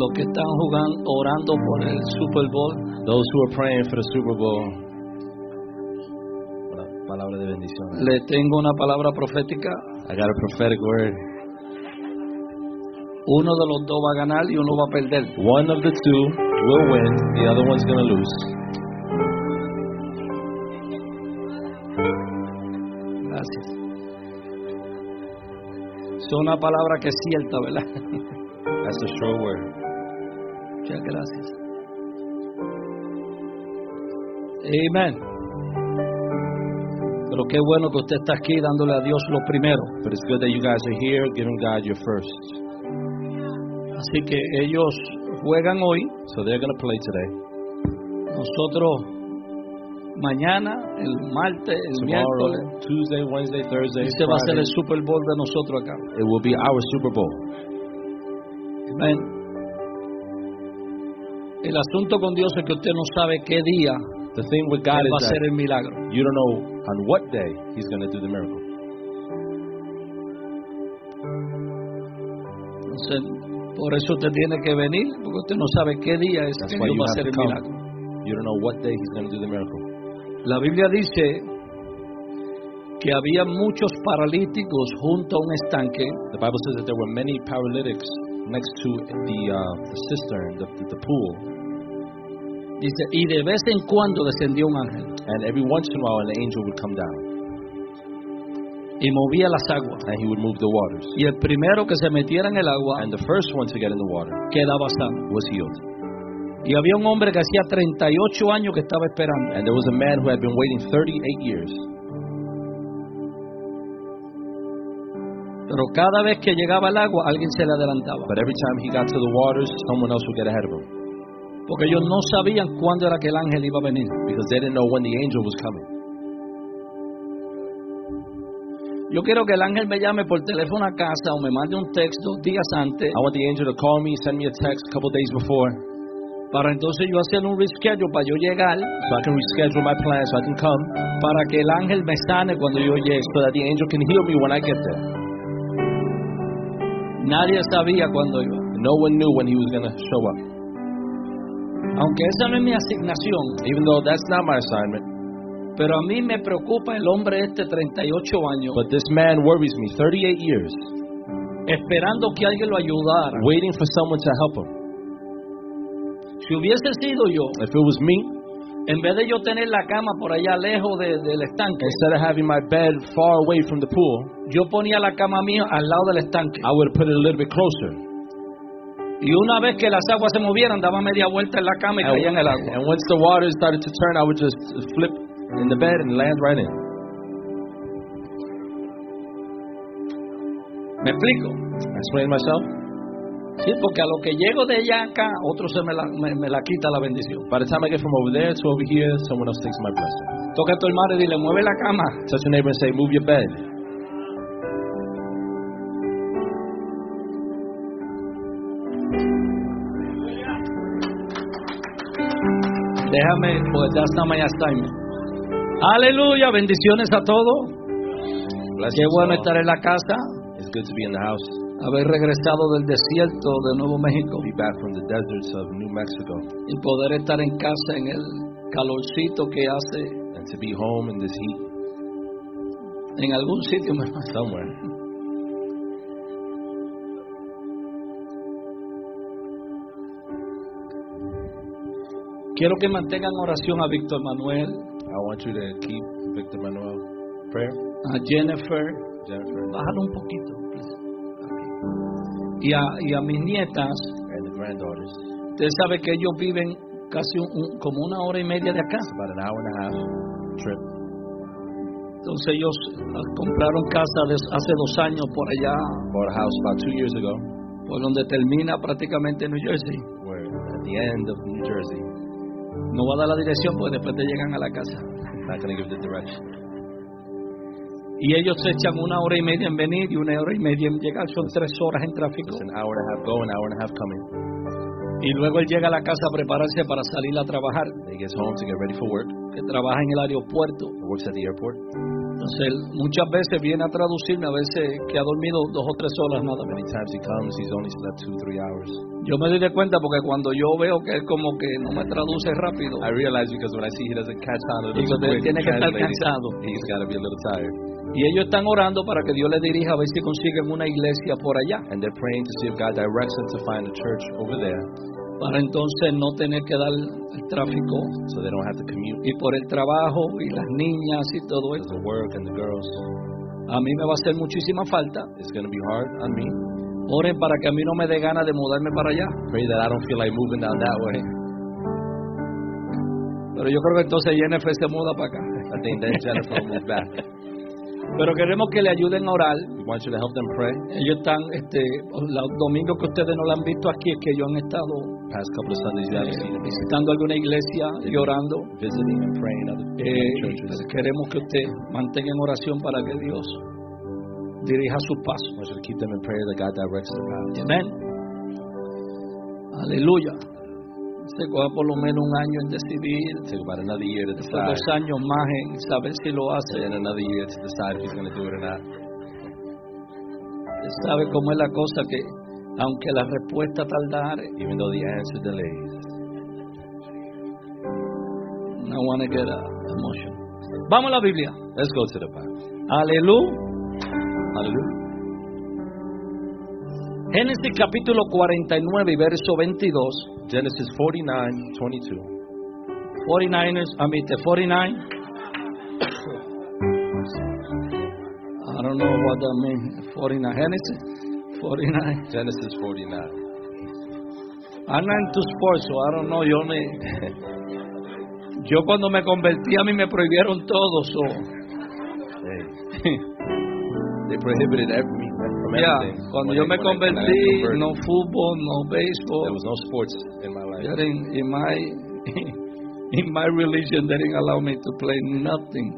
Los que están orando por el Super Bowl. Those who are praying for the Super Bowl. Palabra de bendición. Le tengo una palabra profética. I got a prophetic word. Uno de los dos va a ganar y uno va a perder. One of the two will win, the other one's going to lose. Gracias. Es una palabra que es cierta, ¿verdad? That's a sure word. Muchas gracias. Amén. Pero qué bueno que usted está aquí dándole a Dios lo primero. But it's good that you guys are here giving God your first. Así que ellos juegan hoy. So they're going to play today. Nosotros mañana, el martes, el Tomorrow, miércoles, Tuesday, Wednesday, Thursday, ese va a ser Friday, el Super Bowl de nosotros acá. it will be our Super Bowl. Amén. El asunto con Dios es que usted no sabe qué día The thing with God Él va a is hacer that el milagro. you don't know on what day He's going to do the miracle. Entonces, por eso usted tiene que venir, porque usted no sabe qué día es That's que why Dios you va a have hacer to el come. milagro. You don't know what day He's going to do the miracle. La Biblia dice que había muchos paralíticos junto a un estanque. The Bible says that there were many paralytics next to the cistern, the pool. Dice, y de vez en cuando descendió un ángel And every once in a while, an angel would come down, y movía las aguas. and he would move the waters. Y el primero que se metiera en el agua And the first one to get in the water quedaba sano. was healed. Y había un hombre que hacía 38 años que estaba esperando. And there was a man who had been waiting 38 years. Pero cada vez que llegaba al agua, alguien se le adelantaba. But every time he got to the waters, someone else would get ahead of him, Porque ellos no sabían cuándo era que el ángel iba a venir. because they didn't know when the angel was coming. Yo quiero que el ángel me llame por teléfono a casa o me mande un texto días antes I want the angel to call me, send me a text a couple days before, para entonces yo hacer un reschedule para yo llegar, so I can reschedule my plan so I can come, para que el ángel me sane cuando yo llegue. so that the angel can heal me when I get there. Nadie sabía cuándo iba. No one knew when he was going to show up. Aunque esa no es mi asignación, Even though that's not my assignment, pero a mí me preocupa el hombre 38 años, but this man worries me. 38 years, esperando que alguien lo ayudara. waiting for someone to help him. Si hubiese sido yo, If it was me, en vez de yo tener la cama por allá lejos del estanque, instead of having my bed far away from the pool, yo ponía la cama mía al lado del estanque. I would have put it a little bit closer. Y una vez que las aguas se movieran, daba media vuelta en la cama y caía en el agua. And once the water started to turn, I would just flip in the bed and land right in. ¿Me explico? Explain myself? Sí, porque a lo que llego de allá acá, otro se me la quita la bendición. By the time I get from over there to over here, someone else takes my blessing. Toca a tu hermano y dile, mueve la cama. Touch your neighbor and say, move your bed. Déjame, pues that's not my assignment. Aleluya, bendiciones a todos. Qué bueno estar en la casa, It's good to be in the house. haber regresado del desierto de Nuevo México Be back from the deserts of New Mexico y poder estar en casa en el calorcito que hace and to be home in this heat en algún sitio. somewhere. Quiero que mantengan oración a Víctor Manuel, I want you to keep Victor Manuel prayer. a Jennifer. Jennifer Bájalo un poquito, please. Aquí. Y a mis nietas. and the granddaughters. Usted sabe que ellos viven casi como una hora y media de acá. It's about an hour and a half trip. Entonces ellos compraron casa hace 2 años por allá, Bought a house about 2 years ago. por donde termina prácticamente New Jersey. We're at the end of New Jersey. No va a dar la dirección porque después te llegan a la casa. Not going to give the direction. Y ellos se echan 1 hora y media en venir y 1 hora y media en llegar. Son 3 horas en tráfico. It's an hour and a half go, an hour and a half coming. Y luego él llega a la casa a prepararse para salir a trabajar. He gets home to get ready for work. Que trabaja en el aeropuerto. He works at the airport. Entonces, él muchas veces viene a traducirme, a veces que ha dormido 2 o 3 horas nada más. Many times he comes, he's only slept 2-3 hours. Yo me doy de cuenta porque cuando yo veo que él como que no me traduce rápido, I realize because when I see he doesn't catch on a digo, little él quick tiene que estar translating, cansado. he's got to be a little tired. Y ellos están orando para que Dios les dirija a ver si consiguen una iglesia por allá, And they're praying to see if God directs them to find a church over there para entonces no tener que dar el tráfico so they don't have to commute y por el trabajo y las niñas y todo because eso. of work and the girls. A mí me va a hacer muchísima falta. It's going to be hard on me. Oren para que a mí no me dé ganas de mudarme para allá. Pray that I don't feel like moving down that way. Pero yo creo que entonces Jennifer se muda para acá. I think then Jennifer will move back. Pero queremos que le ayuden a orar. We want you to help them pray. Ellos están, los domingos que ustedes no lo han visto aquí, es que ellos han estado Past couple of Sundays you haven't seen them visitando alguna iglesia y orando. visiting and praying other churches. Queremos que usted mantenga en oración para que Dios dirija sus I pasos. want you to keep them in prayer that God directs their paths. Amén. Aleluya. Se coja por lo menos un año en decidir, Take about another year to después decide. 2 años más en saber si lo hace. And then another year to decide if he's going to do it or not. Usted sabe cómo es la cosa, que aunque la respuesta tardare, Even though the answer delays. I want to get emotion. Vamos a la Biblia. Let's go to the Bible. Aleluya. Hallelujah. Génesis capítulo 49 y verso 22. Genesis 49:22. 49ers, the 49. I don't know what that means. 49. Genesis 49. Genesis 49. I'm not into sports, so I don't know. Yo cuando me convertí, a mí me prohibieron todo. So. Hey. They prohibited me from everything. Cuando When yo I- me when I convertí, converted, no fútbol, no béisbol. there was no sports in my life. In my religion, they didn't allow me to play nothing.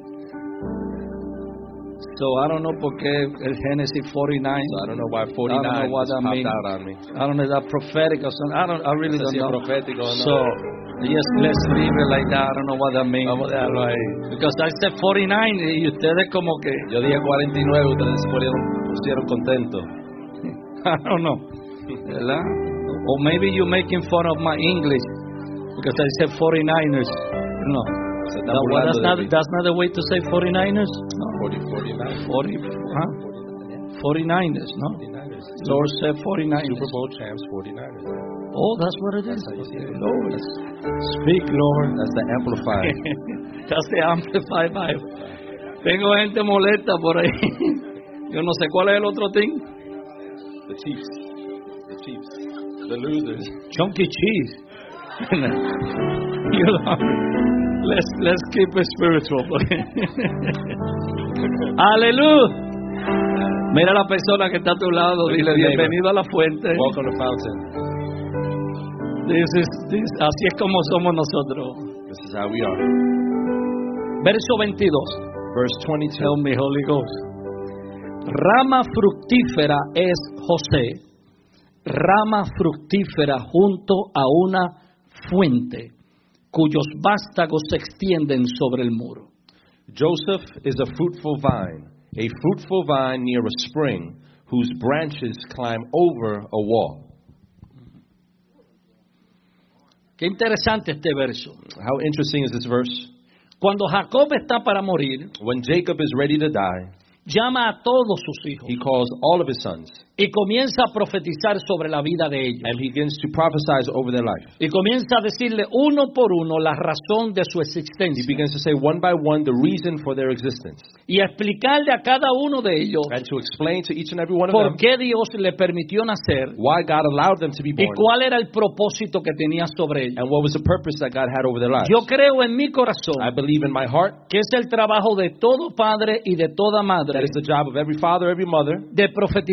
So I don't know por qué el Genesis 49. So I don't know why 49 I don't know what just that popped means. out on me. I don't know, is that prophetic or something? I really don't know. Profético, ¿no? So, yes, let's leave it like that. I don't know what that means. Vamos a dejarlo ahí. Because I said 49 y ustedes como que, Yo dije 49, ustedes pusieron contentos. I don't know. ¿Verdad? Or maybe you're making fun of my English because I said 49ers. No. Se están burlando de mí. That's not the way to say 49ers. No. 49. 49ers, no? 49ers. Lord said 49ers. Super Bowl champs, 49ers. Oh, that's what it is. That's how you say it. Lord. Speak, Lord. That's the amplified. That's the Amplified Bible. Tengo gente molesta por ahí. Yo no sé cuál es el otro thing. The Chiefs. The Chiefs. The losers. Chunky cheese. You know, let's keep it spiritual. Aleluya. Mira a la persona que está a tu lado, dile bienvenido a la fuente. Welcome to Fountain. Así es como somos nosotros. This is how we are. Verso 22. Verse 22. Tell me, Holy Ghost. Rama fructífera es José, rama fructífera junto a una fuente, cuyos vástagos se extienden sobre el muro. Joseph is a fruitful vine near a spring, whose branches climb over a wall. Qué interesante este verso. How interesting is this verse? Cuando Jacob está para morir, When Jacob is ready to die, llama a todos sus hijos he calls all of his sons, y comienza a profetizar sobre la vida de ellos. and he begins to prophesy over their life. Y comienza a decirle uno por uno la razón de su He existencia. begins to say one by one the reason for their existence, Y a explicarle a cada uno de ellos and to explain to each and every one of por them qué Dios le permitió nacer why God allowed them to be y born, cuál era el propósito que tenía sobre ellos. and what was the purpose that God had over their lives. Yo creo en mi corazón I believe in my heart que es el trabajo de todo padre y de toda madre that is the job of every father, every mother, de profetizar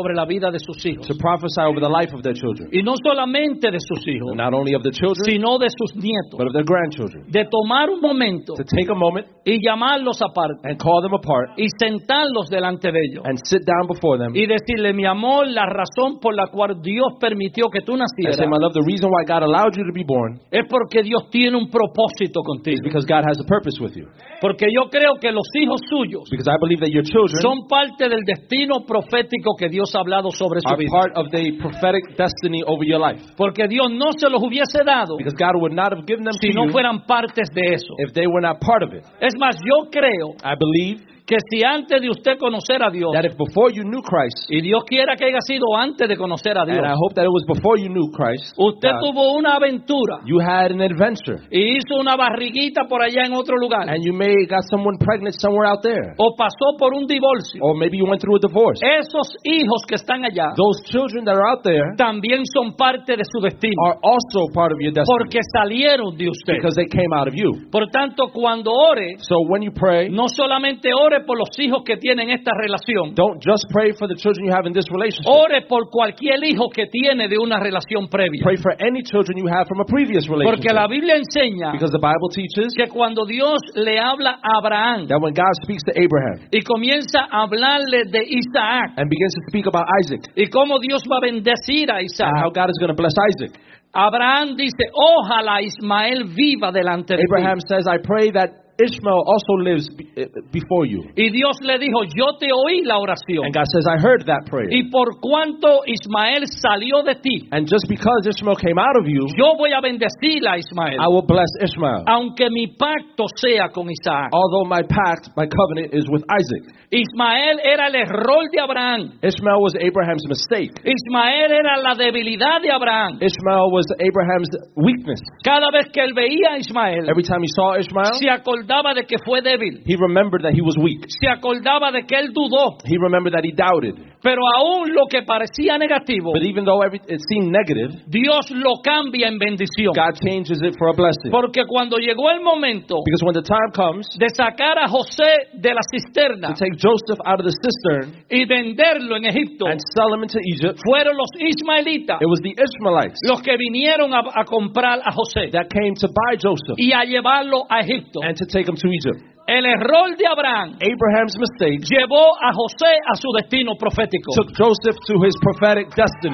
sobre la vida de sus hijos. to prophesy over the life of their children. Y no solamente de sus hijos, Not only of the children, sino de sus nietos. but of their grandchildren. De tomar un momento To take a moment y llamarlos aparte and call them apart y sentarlos delante de ellos. and sit down before them Y decirle, mi amor, la razón por la cual Dios permitió que tú and nacieras say, my love, the reason why God allowed you to be born es porque Dios tiene un propósito is contigo. because God has a purpose with you. Porque yo creo que los hijos suyos Because I believe that your children son parte del destino profético que Dios ha hablado sobre su are vida. part of the prophetic destiny over your life. Porque Dios no se los hubiese dado Because God would not have given them to si no you fueran partes de eso. if they were not part of it. Es más, yo creo I believe que si antes de usted conocer a Dios, that if before you knew Christ, y Dios quiera que haya sido antes de conocer a Dios, and I hope that it was before you knew Christ, usted God, tuvo una aventura you had an adventure, y hizo una barriguita por allá en otro lugar, and you may got someone pregnant somewhere out there, o pasó por un divorcio. or maybe you went through a divorce. Esos hijos que están allá Those children that are out there también son parte de su destino, are also part of your destiny porque salieron de usted. because they came out of you. Por tanto, cuando ore, So when you pray, no solamente ore por los hijos que tienen esta relación, don't just pray for the children you have in this relationship. ore por cualquier hijo que tiene de una relación previa. Pray for any children you have from a previous relationship. Porque la Biblia enseña Because the Bible teaches que cuando Dios le habla a Abraham that when God speaks to Abraham y comienza a hablarle de Isaac and begins to speak about Isaac y cómo Dios va a bendecir a and Isaac, how God is going to bless Isaac, Abraham dice, ojalá Ismael viva delante de Abraham ti. says, I pray that Ishmael also lives before you. Y Dios le dijo, yo te oí la oración. And God says, I heard that prayer. Y por cuanto Ismael salió de ti, And just because Ishmael came out of you, yo voy a bendecir a Ismael, I will bless Ishmael. aunque mi pacto sea con Isaac. Although my pact, my covenant is with Isaac. Ismael era el error de Abraham. Ishmael was Abraham's mistake. Ismael era la debilidad de Abraham. Ishmael was Abraham's weakness. Cada vez que él veía a Ismael, Every time he saw Ishmael, se acordaba de que fue débil. he remembered that he was weak. Se acordaba de que él dudó. He remembered that he doubted. Pero aún lo que parecía negativo, But even though it seemed negative, Dios lo cambia en bendición. God changes it for a blessing. Porque cuando llegó el momento Because when the time comes de sacar a José de la cisterna to take Joseph out of the cistern y venderlo en Egipto, and sell him into Egypt, fueron los ismaelitas it was the Ishmaelites los que vinieron a comprar a José that came to buy Joseph y a llevarlo a Egipto. and to take him to Egypt. El error de Abraham Abraham's mistake llevó a José a su destino profético. took Joseph to his prophetic destiny.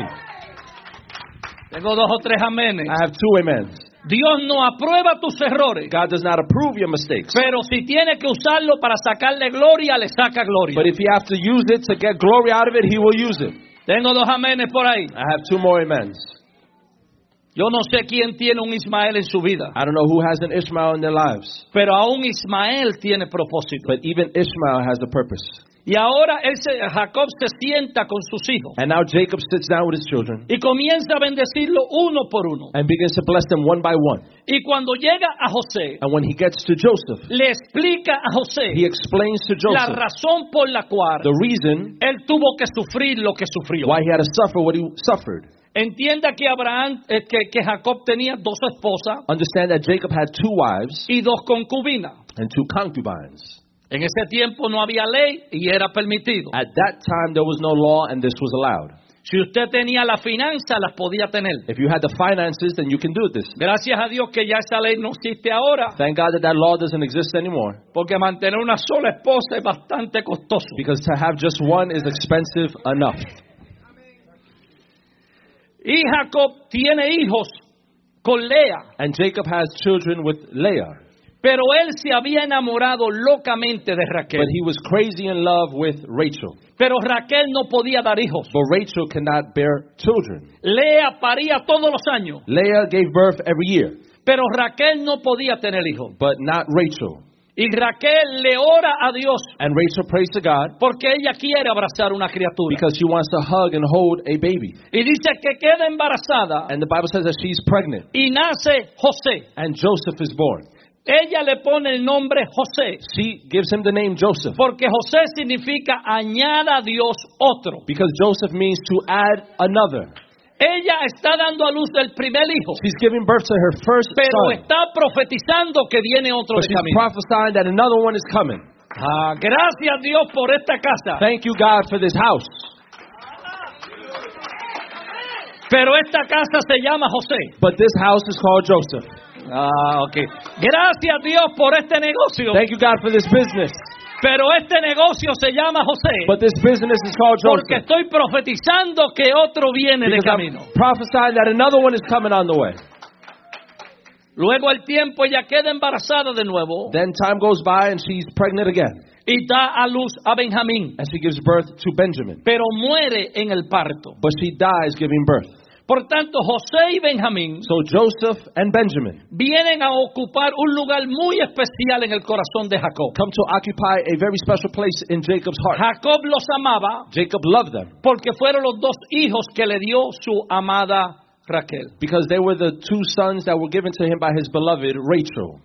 Tengo 2 o 3 amenes. I have two amens. Dios no aprueba tus errores, God does not approve your mistakes. pero si tiene que usarlo para sacarle gloria, le saca gloria. But if you have to use it to get glory out of it, he will use it. Tengo 2 amenes por ahí. I have two more amens. Yo no sé quién tiene un Ismael en su vida, I don't know who has an Ishmael in their lives, pero aún Ismael tiene propósito. but even Ishmael has a purpose. Y ahora Jacob se sienta con sus hijos And now Jacob sits down with his children y comienza a bendecirlo uno por uno. and begins to bless them one by one. Y cuando llega a José, And when he gets to Joseph, le explica a José he explains to la Joseph razón por la cual the reason él tuvo que sufrir lo que sufrió. why he had to suffer what he suffered. Entienda que que Jacob tenía 2 esposas Understand that Jacob had 2 wives y 2 concubinas. and 2 concubines. En ese tiempo no había ley y era permitido. At that time, there was no law and this was allowed. Si usted tenía la finanza, las podía tener. If you had the finances, then you can do this. Gracias a Dios que ya esa ley no existe ahora, Thank God that that law doesn't exist anymore. porque mantener una sola esposa es bastante costoso. Because to have just one is expensive enough. Y Jacob tiene hijos con Lea, And Jacob has children with Leah. pero él se había enamorado locamente de Raquel. But he was crazy in love with Rachel. Pero Raquel no podía dar hijos. But Rachel cannot bear children. Lea paría todos los años, Leah gave birth every year, pero Raquel no podía tener hijos. but not Rachel. Y Raquel le ora a Dios And Rachel prays to God porque ella quiere abrazar una criatura. because she wants to hug and hold a baby. Y dice que queda embarazada And the Bible says that she's pregnant. y nace José. And Joseph is born. Ella le pone el nombre José She gives him the name Joseph porque José significa añada a Dios otro. because Joseph means to add another. Ella está dando a luz del primer hijo, She's giving birth to her first pero son. está profetizando que viene otro But de she's camino. prophesying that another one is coming. Gracias a Dios por esta casa. Thank you, God, for this house. Pero esta casa se llama José. But this house is called Joseph. Okay. Gracias Dios por este negocio. Thank you, God, for this business. Pero este negocio se llama José. But this business is called Porque Joseph. estoy profetizando que otro viene de Because camino. I'm prophesying that another one is coming on the way. Luego al tiempo ella queda embarazada de nuevo Then time goes by and she's pregnant again. y da a luz a Benjamín. And she gives birth to Benjamin. Pero muere en el parto. But she dies giving birth. Por tanto, José y Benjamín So Joseph and Benjamin vienen a ocupar un lugar muy especial en el corazón de Jacob. come to occupy a very special place in Jacob's heart. Jacob los amaba Jacob loved them porque fueron los dos hijos que le dio su amada Raquel. because they were the two sons that were given to him by his beloved Rachel.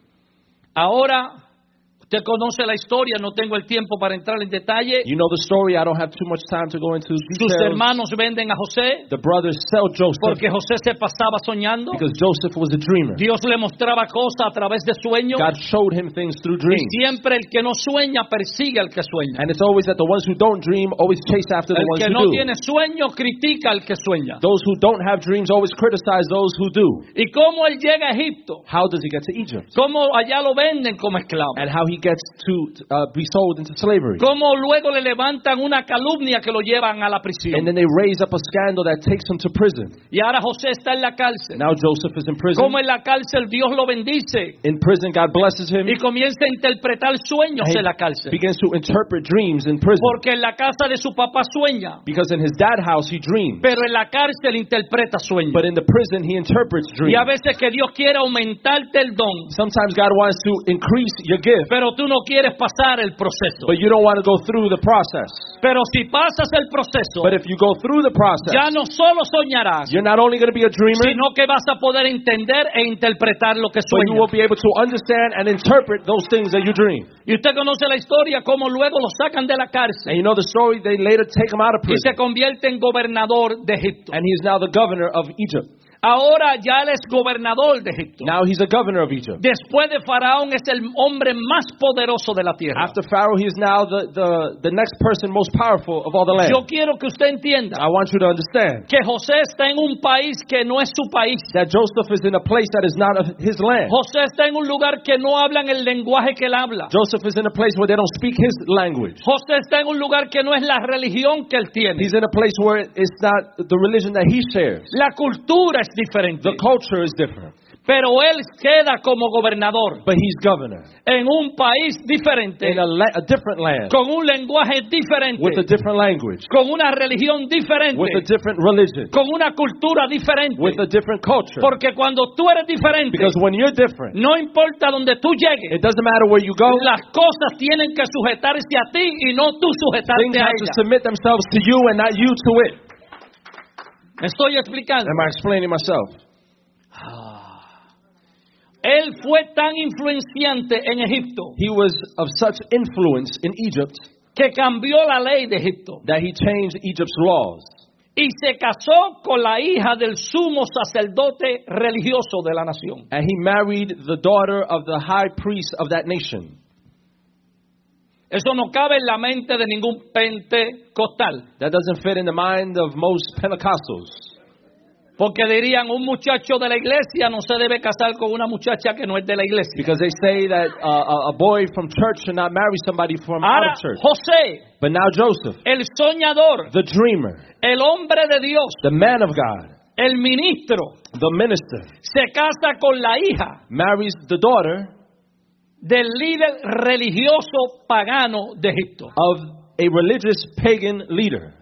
Ahora, usted conoce la historia, no tengo el tiempo para entrar en detalle. You know the story. I don't have too much time to go into Sus details. hermanos venden a José The brothers sell Joseph porque José se pasaba soñando. because Joseph was a dreamer. Dios le mostraba cosas a través de sueños. God showed him things through Y dreams. siempre el que no sueña persigue al que sueña. And it's always that the ones who don't dream always chase after the El ones que who no do. tiene sueño critica al que sueña. Those who don't have dreams always criticize those who do. ¿Y cómo él llega a Egipto? How does he get to Egypt? ¿Cómo allá lo venden como esclavo? And how he gets to be sold into slavery. ¿Cómo luego le levantan una calumnia que lo llevan a la And prisión? then they raise up a scandal that takes him to prison. Y ahora José está en la cárcel. Now Joseph is in prison. ¿Cómo en la cárcel Dios lo bendice? In prison, God blesses him. Y comienza a interpretar sueños And en la he cárcel. begins to interpret dreams in prison. Porque en la casa de su papá sueña, Because in his dad's house he dreams. pero en la cárcel interpreta sueños. But in the prison he interprets Y a dreams. veces que Dios quiere aumentarte el don, Sometimes God wants to increase your gift, pero tú no quieres pasar el proceso. but you don't want to go through the process. Pero si pasas el proceso, But if you go through the process, ya no solo soñarás, you're not only going to be a dreamer, sino que vas a poder entender e interpretar lo que but you will sueñas. be able to understand and interpret those things that you dream. Y usted conoce la historia, cómo luego lo sacan de la And cárcel you know the story, they later take him out of y se prison. convierte en gobernador de Egipto. And he is now the governor of Egypt. Ahora ya él es gobernador de Egipto. Now he's a governor of Egypt. Después de Faraón es el hombre más poderoso de la tierra. After Pharaoh, he is now the next person most powerful of all the land. Yo quiero que usted entienda I want you to understand que José está en un país que no es su país. that Joseph is in a place that is not of his land. José está en un lugar que no hablan el lenguaje que él habla. Joseph is in a place where they don't speak his language. José está en un lugar que no es la religión que él tiene. He's in a place where it's not the religion that he shares. La cultura es diferente. The culture is different. Pero él queda como gobernador But he's governor en un país diferente, in a different land con un lenguaje diferente, with a different language, con una religión diferente, with a different religion, con una cultura diferente. with a different culture. Porque cuando tú eres diferente, Because when you're different, no importa donde tú llegues, it doesn't matter where you go. las cosas tienen que sujetarse a ti y no tú Things sujetarte a have to ellas. submit themselves to you and not you to it. Me estoy explicando. Am I explaining myself? Él fue tan influenciante en Egipto He was of such influence in Egypt que cambió la ley de Egipto that he changed Egypt's laws. y se casó con la hija del sumo sacerdote religioso de la nación. And he married the daughter of the high priest of that nation. Eso no cabe en la mente de ningún pentecostal, That doesn't fit in the mind of most Pentecostals. porque dirían un muchacho de la iglesia no se debe casar con una muchacha que no es de la iglesia. Because they say that a boy from church should not marry somebody from out Ahora of church. José, But now Joseph, el soñador, the dreamer, el hombre de Dios, the man of God, el ministro, the minister, se casa con la hija marries the daughter del líder religioso pagano de Egipto. of a religious pagan leader.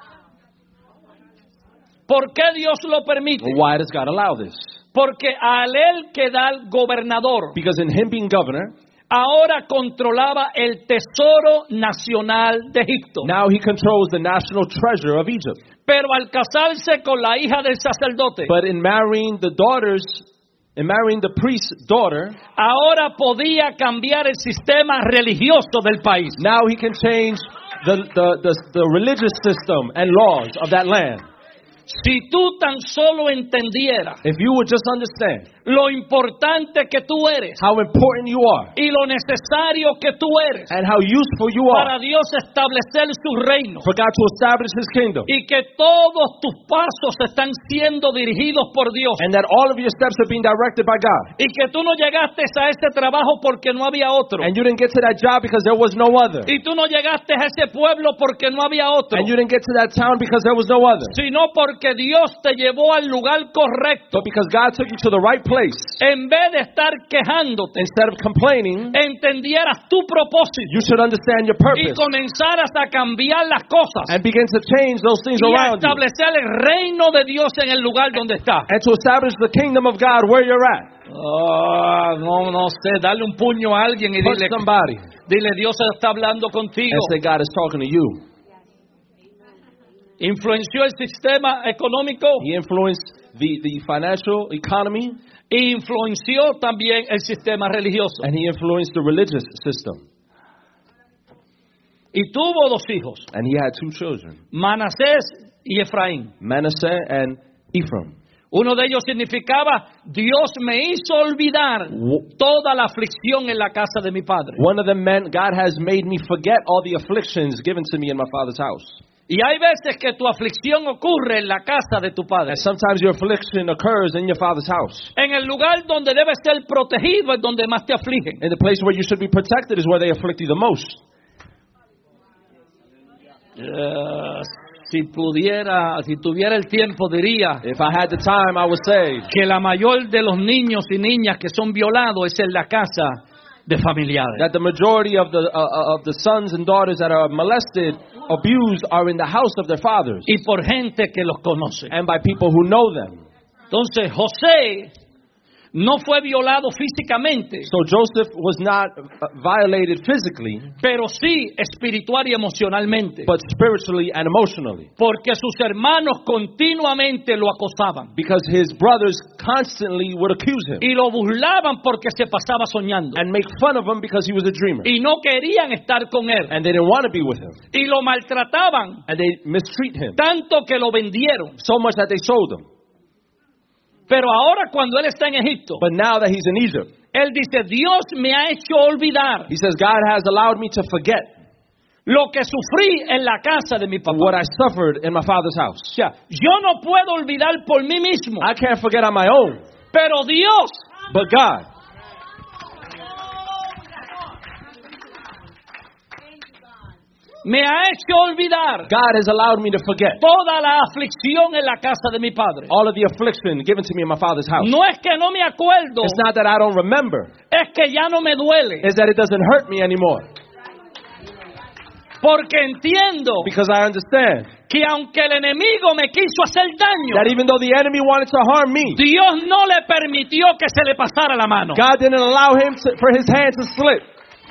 ¿Por qué Dios lo permite? Why does God allow this? Porque al él quedar gobernador, Because in him being governor, ahora controlaba el tesoro nacional de Egipto. now he controls the national treasure of Egypt. Pero al casarse con la hija del sacerdote, But in marrying the priest's daughter, ahora podía cambiar el sistema religioso del país. now he can change the religious system and laws of that land. Si tú tan solo entendieras If you would just understand lo importante que tú eres how important you are y lo necesario que tú eres and how useful you para are Dios establecer su reino for God to establish His kingdom, y que todos tus pasos están siendo dirigidos por Dios and that all of your steps are being directed by God, y que tú no llegaste a ese trabajo porque no había otro and you didn't get to that job because there was no other, y tú no llegaste a ese pueblo porque no había otro, and you didn't get to that town because there was no other, sino porque Dios te llevó al lugar correcto. but because God took you to the right place. En vez de estar quejándote, Instead of complaining, entendieras tu propósito you should understand your y purpose comenzaras a cambiar las cosas and begin to change those things y a around you, establecer el reino de Dios en el lugar donde está. and to establish the kingdom of God where you're at. No sé, darle un puño a alguien y Touch somebody dile, Dios está hablando contigo. and say, God is talking to you. Influenció el sistema económico He influenced the financial economy, e influenció también el sistema religioso. and he influenced the religious system. Y tuvo dos hijos, And he had two children, Manasés y Efraín. Manasseh and Ephraim. Uno de ellos significaba, Dios me hizo olvidar toda la aflicción en la casa de mi padre. One of them meant, God has made me forget all the afflictions given to me in my father's house. Y hay veces que tu aflicción ocurre en la casa de tu padre. And sometimes your affliction occurs in your father's house. En el lugar donde debes ser protegido es donde más te afligen. And the place where you should be protected is where they afflict you the most. Si tuviera el tiempo, diría If I had the time, I would say que la mayor de los niños y niñas que son violados es en la casa de familiares. that the majority of the sons and daughters that are molested, abused, are in the house of their fathers Y por gente que los conoce. and by people who know them. Entonces, José no fue violado físicamente, So Joseph was not violated physically, pero sí espiritual y emocionalmente, but spiritually and emotionally, porque sus hermanos continuamente lo acosaban because his brothers constantly would accuse him y lo burlaban porque se pasaba soñando and make fun of him because he was a dreamer, y no querían estar con él and they didn't want to be with him, y lo maltrataban and they mistreat him tanto que lo vendieron. so much that they sold him. Pero ahora cuando él está en Egipto, But now that he's in Egypt, él dice, Dios me ha hecho olvidar he says, God has allowed me to forget lo que sufrí en la casa de mi papá. what I suffered in my father's house. O sea, yo no puedo olvidar por mí mismo, I can't forget on my own, pero Dios but God me ha hecho olvidar God has allowed me to forget toda la aflicción en la casa de mi padre. all of the affliction given to me in my father's house. No es que no me acuerdo, It's not that I don't remember, es que ya no me duele, it's that it doesn't hurt me anymore, porque entiendo because I understand que aunque el enemigo me quiso hacer daño, that even though the enemy wanted to harm me, Dios no le permitió que se le pasara la mano. God didn't allow him for his hand to slip.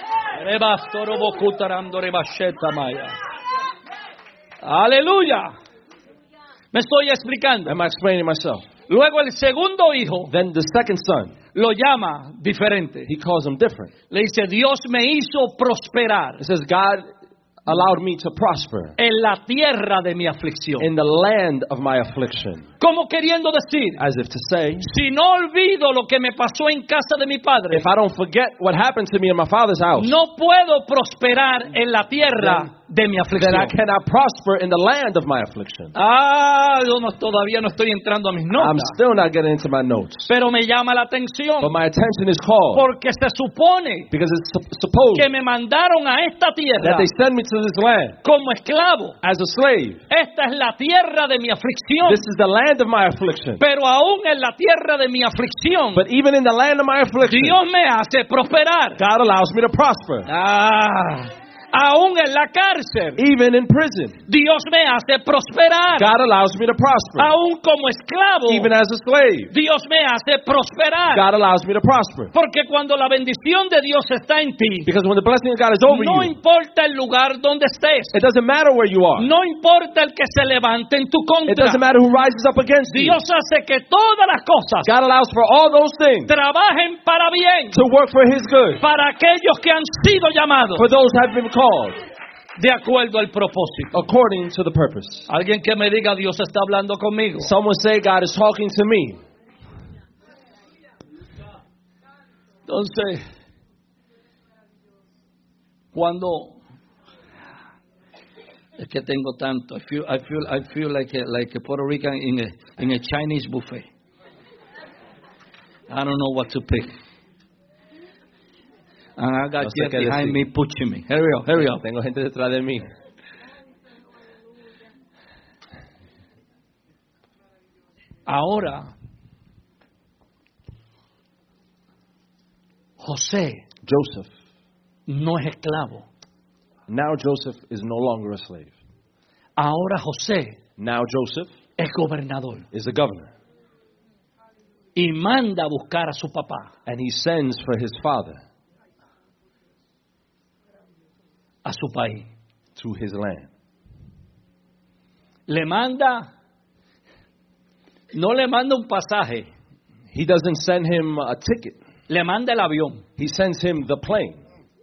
Aleluya. Me estoy explicando. Am I explaining myself? Luego el segundo hijo Then the second son, lo llama diferente. he calls him different. Le dice, Dios me hizo prosperar It says, God allowed me to prosper en la tierra de mi aflicción. in the land of my affliction. Como queriendo decir, As if to say, si no olvido lo que me pasó en casa de mi padre, if I don't forget what happened to me in my father's house, no puedo prosperar en la tierra de mi then aflicción. I cannot prosper in the land of my affliction. Todavía no estoy entrando a mis I'm notas, still not getting into my notes, pero me llama la atención but my attention is called porque se supone because it's supposed que me mandaron a esta tierra that they send me to this land como esclavo. as a slave. Esta es la tierra de mi aflicción, This is the land of my affliction. pero aún en la tierra de mi aflicción, But even in the land of my affliction, Dios me hace prosperar. God allows me to prosper. Aún en la cárcel, Even in prison, Dios me hace prosperar. God allows me to prosper. Aún como esclavo, Even as a slave, Dios me hace prosperar. God allows me to prosper. Porque cuando la bendición de Dios está en ti, Because when the blessing of God is over no you, importa el lugar donde estés, it doesn't matter where you are. no importa el que se levante en tu It contra, doesn't matter who rises up against you. Dios hace que todas las cosas God allows for all those things trabajen para bien, to work for His good, para aquellos que han sido llamados. for those who have been called. de acuerdo al propósito. according to the purpose. Alguien que me diga, Dios está hablando conmigo. Someone say, God is talking to me. Entonces, cuando es que tengo tanto, I feel like a Puerto Rican in a Chinese buffet. I don't know what to pick. And I got Jeff behind me pushing me. Hurry up. Tengo gente detrás de mí. Ahora, José Joseph. no es esclavo. Now Joseph is no longer a slave. Ahora José Now Joseph es gobernador is a governor. y manda a buscar a su papá, And he sends for his father a su país. to his land. No le manda un pasaje, He doesn't send him a ticket. le manda el avión, He sends him the plane.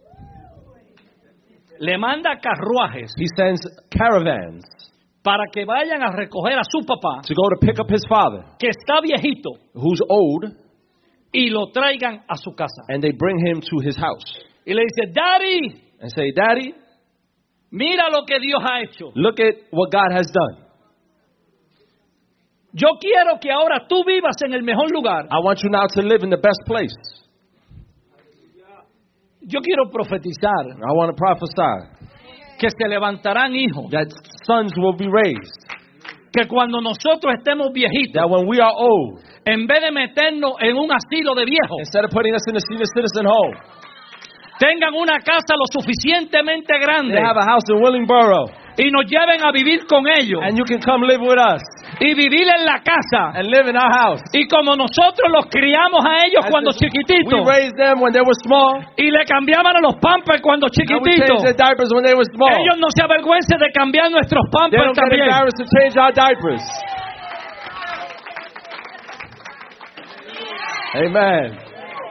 le manda carruajes He sends caravans para que vayan a recoger a su papá, to go to pick up his father, que está viejito, who's old, y lo traigan a su casa. and they bring him to his house Y le dice, Daddy, and say, Daddy, mira lo que Dios ha hecho. look at what God has done. Yo quiero que ahora tú vivas en el mejor lugar. I want you now to live in the best place. Yo quiero profetizar I want to prophesy que se levantarán hijos, that sons will be raised, que cuando nosotros estemos viejitos, that when we are old, en vez de meternos en un asilo de viejos, instead of putting us in a senior citizen home, tengan una casa lo suficientemente grande they have a house in Willingboro, y nos lleven a vivir con ellos and you can come live with us y vivir en la casa. and live in our house. Y como nosotros los criamos a ellos As cuando we chiquititos raised them when they were small, y le cambiaban a los pampers cuando and we chiquititos, changed their diapers when they were small. ellos no se avergüencen de cambiar nuestros They pampers don't get también. embarrassed to change our diapers. Amen.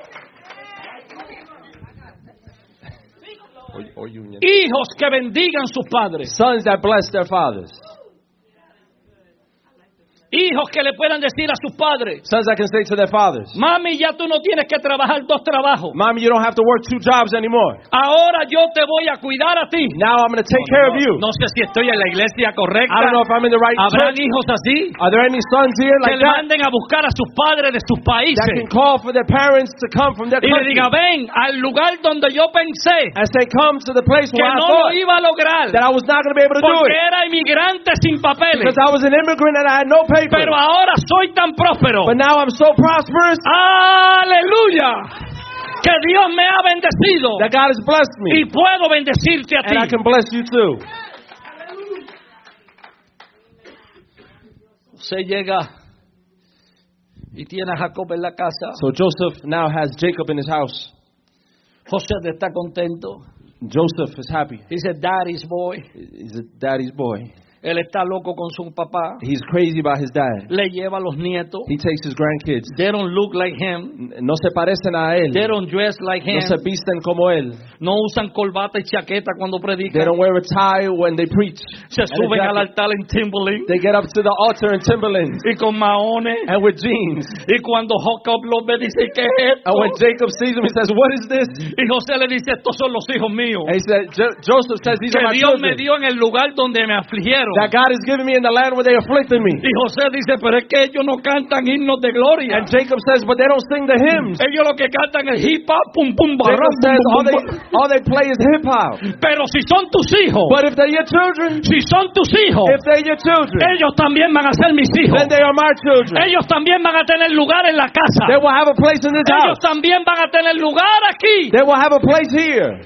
Or union. Hijos que bendigan sus padres. Sons that bless their fathers. Hijos que le puedan decir a sus padres, Sons that can say to their fathers, mami, ya tú no tienes que trabajar 2 trabajos. Mommy, you don't have to work 2 jobs anymore. Ahora yo te voy a cuidar a ti. Now I'm going to take care of you. No sé si estoy en la iglesia correcta. I don't know if I'm in the right ¿Habrán church. hijos así? Are there any sons here Que like le that manden a buscar a sus padres de sus that países can call for their parents to come from their y le country diga, ven al lugar donde yo pensé and say, come to the place que where I no lo thought iba a lograr that I was not going to be able to do porque it era inmigrante sin papeles, because I was an immigrant and I had no papers. pero ahora soy tan próspero. But now I'm so prosperous ¡Aleluya! Que Dios me ha bendecido that God has blessed y me puedo bendecirte a and I ti. can bless you too. Se llega y tiene a Jacob en la casa. So Joseph now has Jacob in his house. José está contento. Joseph is happy. Dice, Daddy's boy. He's a daddy's boy. Él está loco con su papá. He's crazy about his dad. Le lleva a los nietos. He takes his grandkids. They don't look like him. No se parecen a él. They don't dress like him. No se visten como él. No usan corbata y chaqueta cuando They predican. don't wear a tie when they preach. Se and a suben al jacket. altar en Timberland They get up to the altar in Timberlands y con maones. and with jeans. Y cuando Jacob lo ve, dice, ¿qué es esto? And when Jacob sees him, he says, "What is this?" Y José le dice, estos son los hijos míos. And he said, Joseph says, "These Que are my Dios me children dio en el lugar donde me afligieron. that God has given me in the land where they afflicted me." Y José dice, pero es que ellos no cantan himnos de gloria. And Jacob says, "But they don't sing the hymns." Ellos lo que cantan es hip hop, pum pum barram, Jacob pum, says, pum, pum, pum. all they play is hip hop. Pero si son tus hijos, But if they're your children, si son tus hijos, if they're your children, ellos también van a ser mis hijos. then they are my children. Ellos también van a tener lugar en la casa. They will have a place in this Ellos house. también van a tener lugar aquí. They will have a place here.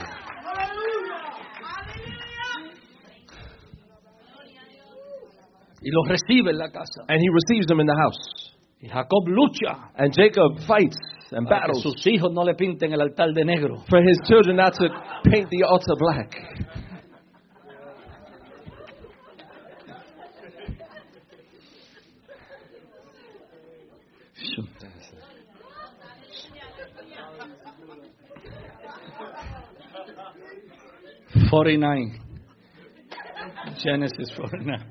Y los recibe en la casa. And he receives them in the house. Y Jacob lucha And Jacob fights and para que battles sus hijos no le pinten el altar de negro. for his children not to paint the altar black. Genesis 49.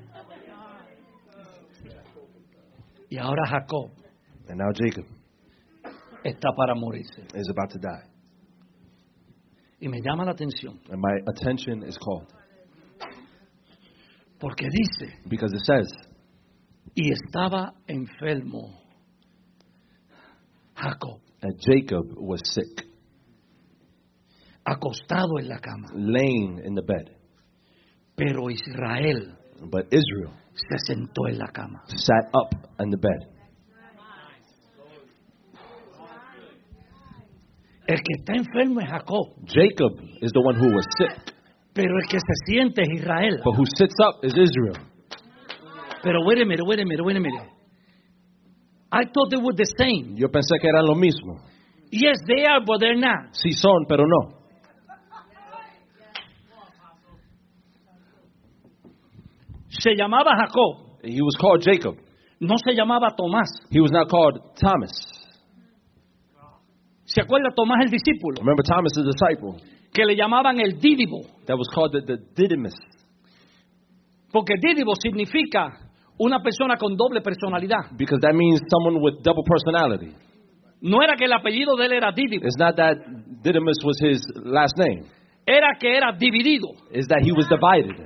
Y ahora Jacob And now Jacob está para morirse. is about to die. Y me llama la atención And my attention is called. porque dice, Because it says, y estaba enfermo Jacob, and Jacob was sick, acostado en la cama. laying in the bed. Pero Israel But Israel se sentó en la cama. sat up in the bed. El que está enfermo es Jacob, Jacob is the one who was sick, pero el que se siente es Israel. but who sits up is Israel. Pero wait a minute. I thought they were the same. Yo pensé que eran lo mismo. Yes, they are, but they're not. Sí son, pero no. Se llamaba Jacob, He was called Jacob. no se llamaba Tomás. He was not called Thomas. ¿Se acuerda Tomás el discípulo? Remember Thomas, the disciple, Que le llamaban el Dídibo, that was called the Didymus. porque Dídibo significa una persona con doble personalidad. Because that means someone with double personality. No era que el apellido de él era Dídibo, It's not that Didymus was his last name. era que era dividido. It's that he was divided.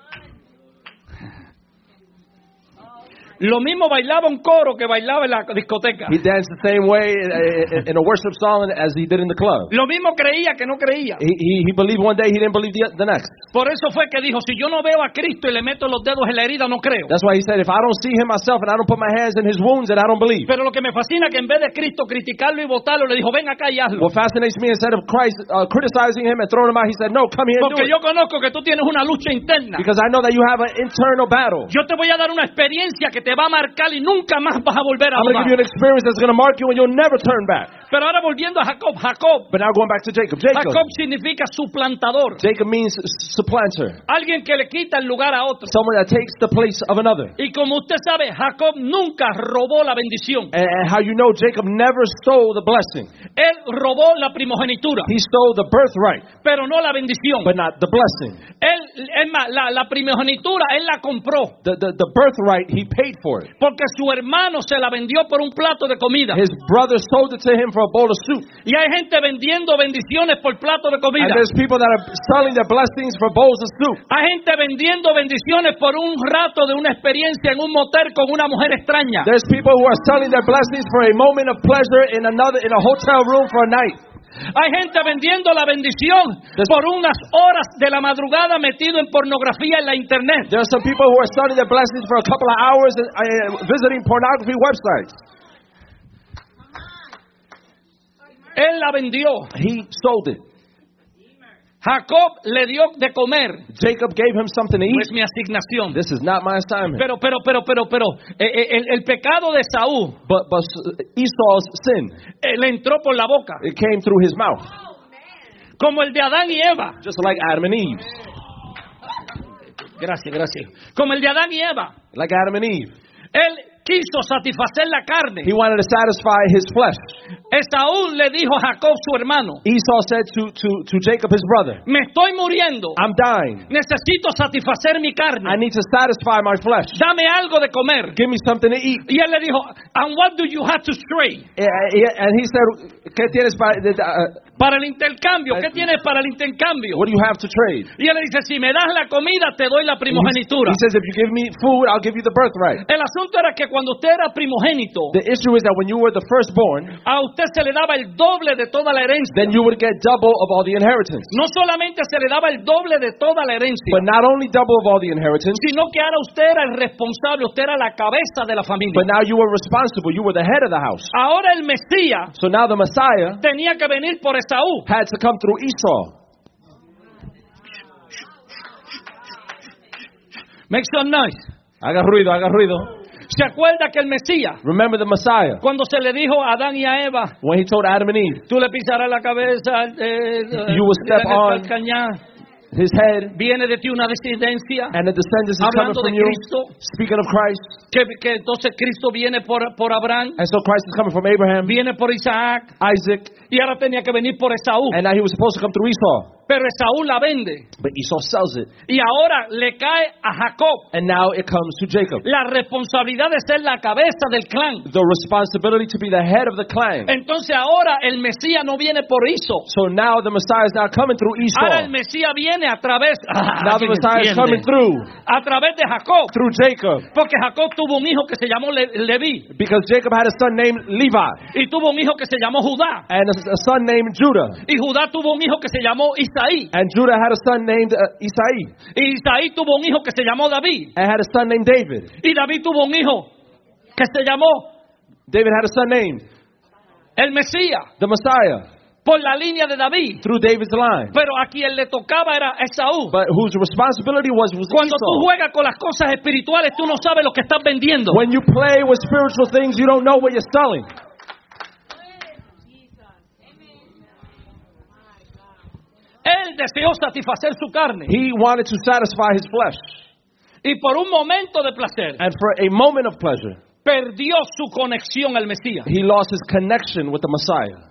Lo mismo bailaba un coro que bailaba en la discoteca. He danced the same way in a worship song as he did in the club. Lo mismo creía que no creía. He believed one day, he didn't believe the next. Por eso fue que dijo, si yo no veo a Cristo y le meto los dedos en la herida, no creo. That's why he said, if I don't see him myself and I don't put my hands in his wounds, then I don't believe. Pero lo que me fascina es que en vez de Cristo criticarlo y votarlo, le dijo, ven acá y hazlo. What fascinates me, instead of Christ criticizing him and throwing him out, he said, no, come here and do Porque it. yo conozco que tú tienes una lucha interna. Because I know that you have an internal battle. Yo te voy a dar una experiencia que te va a marcar y nunca más vas a volver a I'm going to give you dudar. an experience that's going to mark you and you'll never turn back. Pero ahora volviendo a Jacob, Jacob But now going back to Jacob. Jacob significa suplantador. Jacob means supplanter. Alguien que le quita el lugar a otro. Someone that takes the place of another. Y como usted sabe, Jacob nunca robó la bendición. And how you know Jacob never stole the blessing. Él robó la primogenitura, He stole the birthright, pero no la bendición. but not the blessing. Es más, la primogenitura él la compró The birthright, he paid for it. porque su hermano se la vendió por un plato de comida. His brother sold it to him for a bowl of soup. Y hay gente vendiendo bendiciones por plato de And comida. there's people that are selling their blessings for bowls of soup. Hay gente vendiendo bendiciones por un rato de una experiencia en un motel con una mujer extraña. There's people who are selling their blessings for a moment of pleasure in a hotel room for a night. Hay gente vendiendo la bendición por unas horas de la madrugada metido en pornografía en la internet. There are some people who are selling their blessings for a couple of hours visiting pornography websites. Él la vendió. He sold it. Jacob le dio de comer. Jacob gave him something to No eat. es mi asignación. This is not my assignment. Pero, el pecado de Saúl But Esau's sin, le entró por la boca, it came through his mouth. como el de Adán y Eva. Just like Adam and Eve. Gracias. Como el de Adán y Eva. Like Adam and Eve. Él quiso satisfacer la carne. He wanted to satisfy his flesh. Esaú le dijo a Jacob, su hermano, Esau said to Jacob, his brother, me estoy muriendo. I'm dying. Necesito satisfacer mi I carne. need to satisfy my flesh. Dame algo de comer. Give me something to eat. Y él le dijo, and what do you have to trade? And he said, ¿qué tienes Para el intercambio, ¿qué tienes para el intercambio? what do you have to trade? Y él le dice, si me das la comida, te doy la primogenitura. He says, if you give me food, I'll give you the birthright. El asunto era que cuando usted era primogénito, The issue is that when you were the firstborn, a usted se le daba el doble de toda la herencia. then you would get double of all the inheritance. No solamente se le daba el doble de toda la herencia, But not only double of all the inheritance, sino que ahora usted era el responsable, usted era la cabeza de la familia. but now you were responsible. You were the head of the house. Ahora el Mesías So now the Messiah tenía que venir por Esaú. had to come through Esau. Make some noise. Haga ruido, haga ruido. ¿Se acuerda que el Mesías, Remember the Messiah. cuando se le dijo a Adán y a Eva, When he told Adam and Eve, tú le pisarás la cabeza, You will step on his head, viene de ti una descendencia, and the descendants is coming hablando from de you. Cristo, Speaking of Christ. que entonces Cristo viene por Abraham, And so Christ is coming from Abraham, viene por Isaac, Isaac, y ahora tenía que venir por Esaú. and now he was supposed to come through Esau. Pero Esaú la vende. But Esau sells it. Y ahora le cae a Jacob And now it comes to Jacob. la responsabilidad de ser la cabeza del clan. The responsibility to be the head of the clan. Entonces ahora el Mesías no viene por Esau. So now the Messiah is now coming through Ahora el Esau. Mesías viene a través, Now the Messiah is coming a través de Jacob. through Jacob. Porque Jacob tuvo un hijo que se llamó Leví Because Jacob had a son named Levi y tuvo un hijo que se llamó Judá. and a son named Judah. Y Judá tuvo un hijo que se llamó Isaí. And Judah had a son named Isai Y Isaí tuvo un hijo que se llamó David. and had a son named David. Y David tuvo un hijo que se llamó David had a son named el Mesías the Messiah por la línea de David. through David's line. Pero a quien le tocaba era Esaú. But whose responsibility was Cuando tú Esau. juegas con las cosas espirituales, tú no sabes lo que estás vendiendo. When you play with spiritual things, you don't know what you're selling. Él deseó satisfacer su carne. He wanted to satisfy his flesh. Y por un momento de placer, And for a moment of pleasure, perdió su conexión al Mesías. he lost his connection with the Messiah.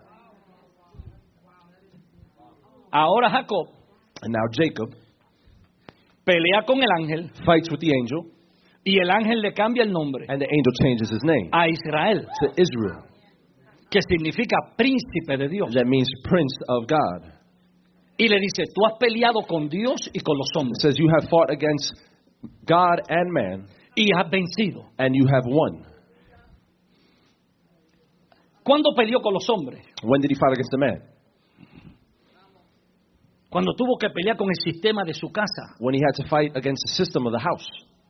Ahora Jacob And now Jacob pelea con el ángel fights with the angel, y el ángel le cambia el nombre and the angel changes his name a Israel, to Israel. que significa príncipe de Dios. That means prince of God. Y le dice, tú has peleado con Dios y con los It hombres says you have fought against God and man, y has vencido. and you have won. ¿Cuándo peleó con los hombres? When did he fight against the man? Cuando tuvo que pelear con el sistema de su casa. When he had to fight against the system of the house.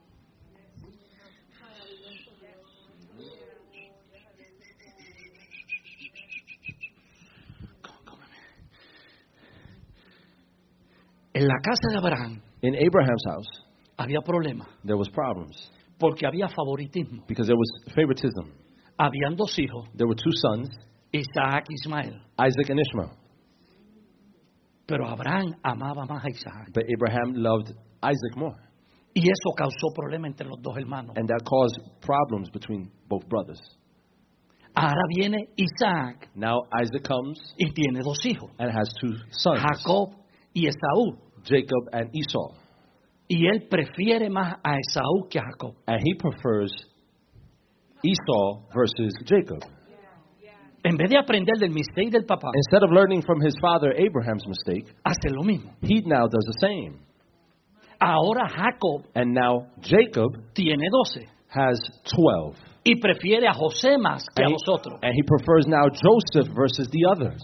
En la casa de Abraham In Abraham's house, había problemas there was problems porque había favoritismo. because there was favoritism. Habían dos hijos, There were two sons, Isaac y Ismael. Isaac and Ishmael. Pero Abraham amaba más a Isaac. But Abraham loved Isaac more. Y eso causó problemas entre los dos hermanos. And that caused problems between both brothers. Ahora viene Isaac Now Isaac comes y tiene dos hijos, and has two sons, Jacob y Esaú. Jacob and Esau. Y él prefiere más a Esaú que a Jacob. And he prefers Esau versus Jacob. En vez de aprender del mistake del papá, Instead of learning from his father Abraham's mistake, hace lo mismo. he now does the same. Ahora Jacob And now Jacob tiene 12 has 12. y prefiere a José más que a And los otros. he prefers now Joseph versus the others.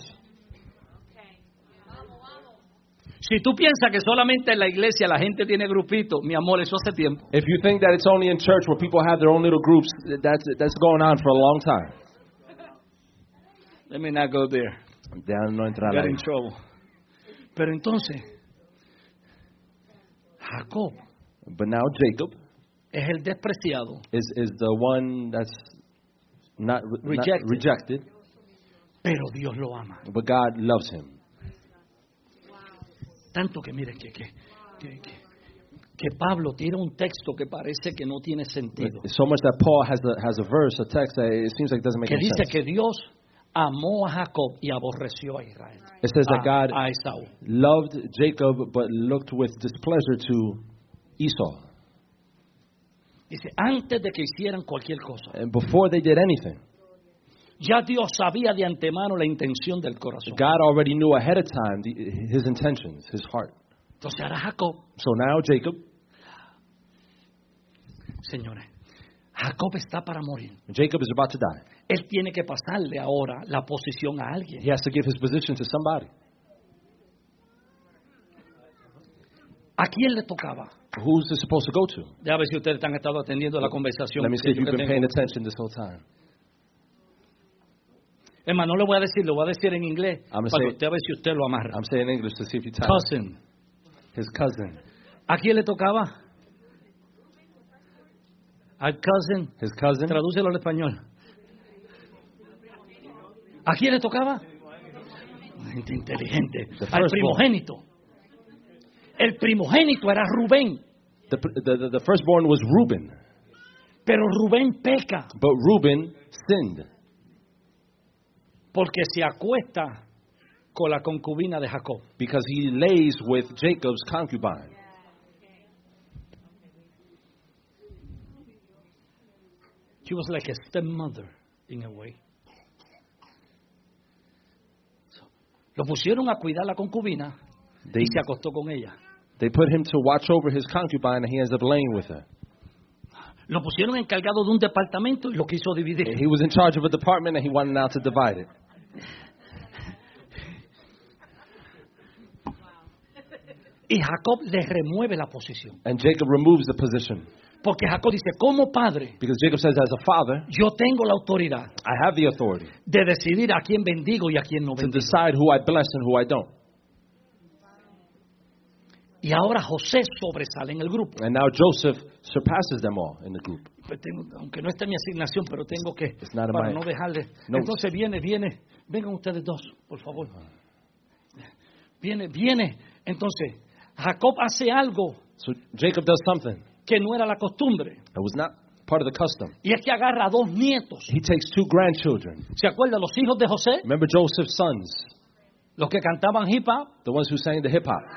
Si tú piensas que solamente en la iglesia la gente tiene grupitos, mi amor, eso hace tiempo. If you think that it's only in church where people have their own little groups, that's going on for a long time. Let me not go there. Ya no entrar Get ahí. in trouble. Pero entonces, Jacob But now Jacob es el despreciado, is the one that's not rejected, pero Dios lo ama. but God loves him. Tanto que miren que Pablo tira un texto que parece que no tiene sentido. So much that Paul has a verse, a text that it seems like it doesn't make Que any dice sense. que Dios amó a Jacob y aborreció a Israel. It says that God A Esaú. loved Jacob but looked with displeasure to Esau. Dice, antes de que hicieran cualquier cosa, And before they did anything, ya Dios sabía de antemano la intención del corazón. God already knew ahead of time his intentions, his heart. Entonces ahora Jacob, So now Jacob, señores, Jacob está para morir. Jacob is about to die. Él tiene que pasarle ahora la posición a alguien. He has to give his position to somebody. ¿A quién le tocaba? Who's it supposed to go to? Ya ver si ustedes han estado atendiendo la conversación. Let me see if que you've yo been tengo. paying attention this whole time. Hermano, no le voy a decir, lo voy a decir en inglés I'm gonna para say- usted a ver si usted lo amarra. I'm saying English to see if you tie Cousin. his cousin. ¿A quién le tocaba? Al cousin. His cousin? Tradúcelo al español. ¿A quién le tocaba? Gente inteligente. The Al firstborn. primogénito. El primogénito era Rubén. The firstborn was Reuben, Pero Rubén peca but Reuben sinned porque se acuesta con la concubina de Jacob. because he lays with Jacob's concubine. She was like a stepmother in a way. Lo pusieron a cuidar la concubina y se acostó con ella. They put him to watch over his concubine, and he ends up laying with her. Lo pusieron encargado de un departamento y lo quiso dividir. He was in charge of a department, and he wanted now to divide it. Y Jacob le remueve la posición. And Jacob removes the position. Porque Jacob dice, como padre, Because Jacob says, as a father, yo tengo la autoridad I have the authority de decidir a quién bendigo y a quién no to bendigo. decide who I bless and who I don't. Y ahora José sobresale en el grupo. And now Joseph surpasses them all in the group. Pues aunque no esté en mi asignación, pero tengo que, It's not in para my no dejarle. notes. Entonces vengan ustedes dos, por favor. Viene. Entonces, Jacob hace algo So Jacob does something que no era la costumbre. that was not part of the custom. Y es que agarra a dos nietos. He takes 2 grandchildren. ¿Se acuerdan los hijos de José? Remember Joseph's sons, Los que cantaban hip hop, the ones who sang the hip hop,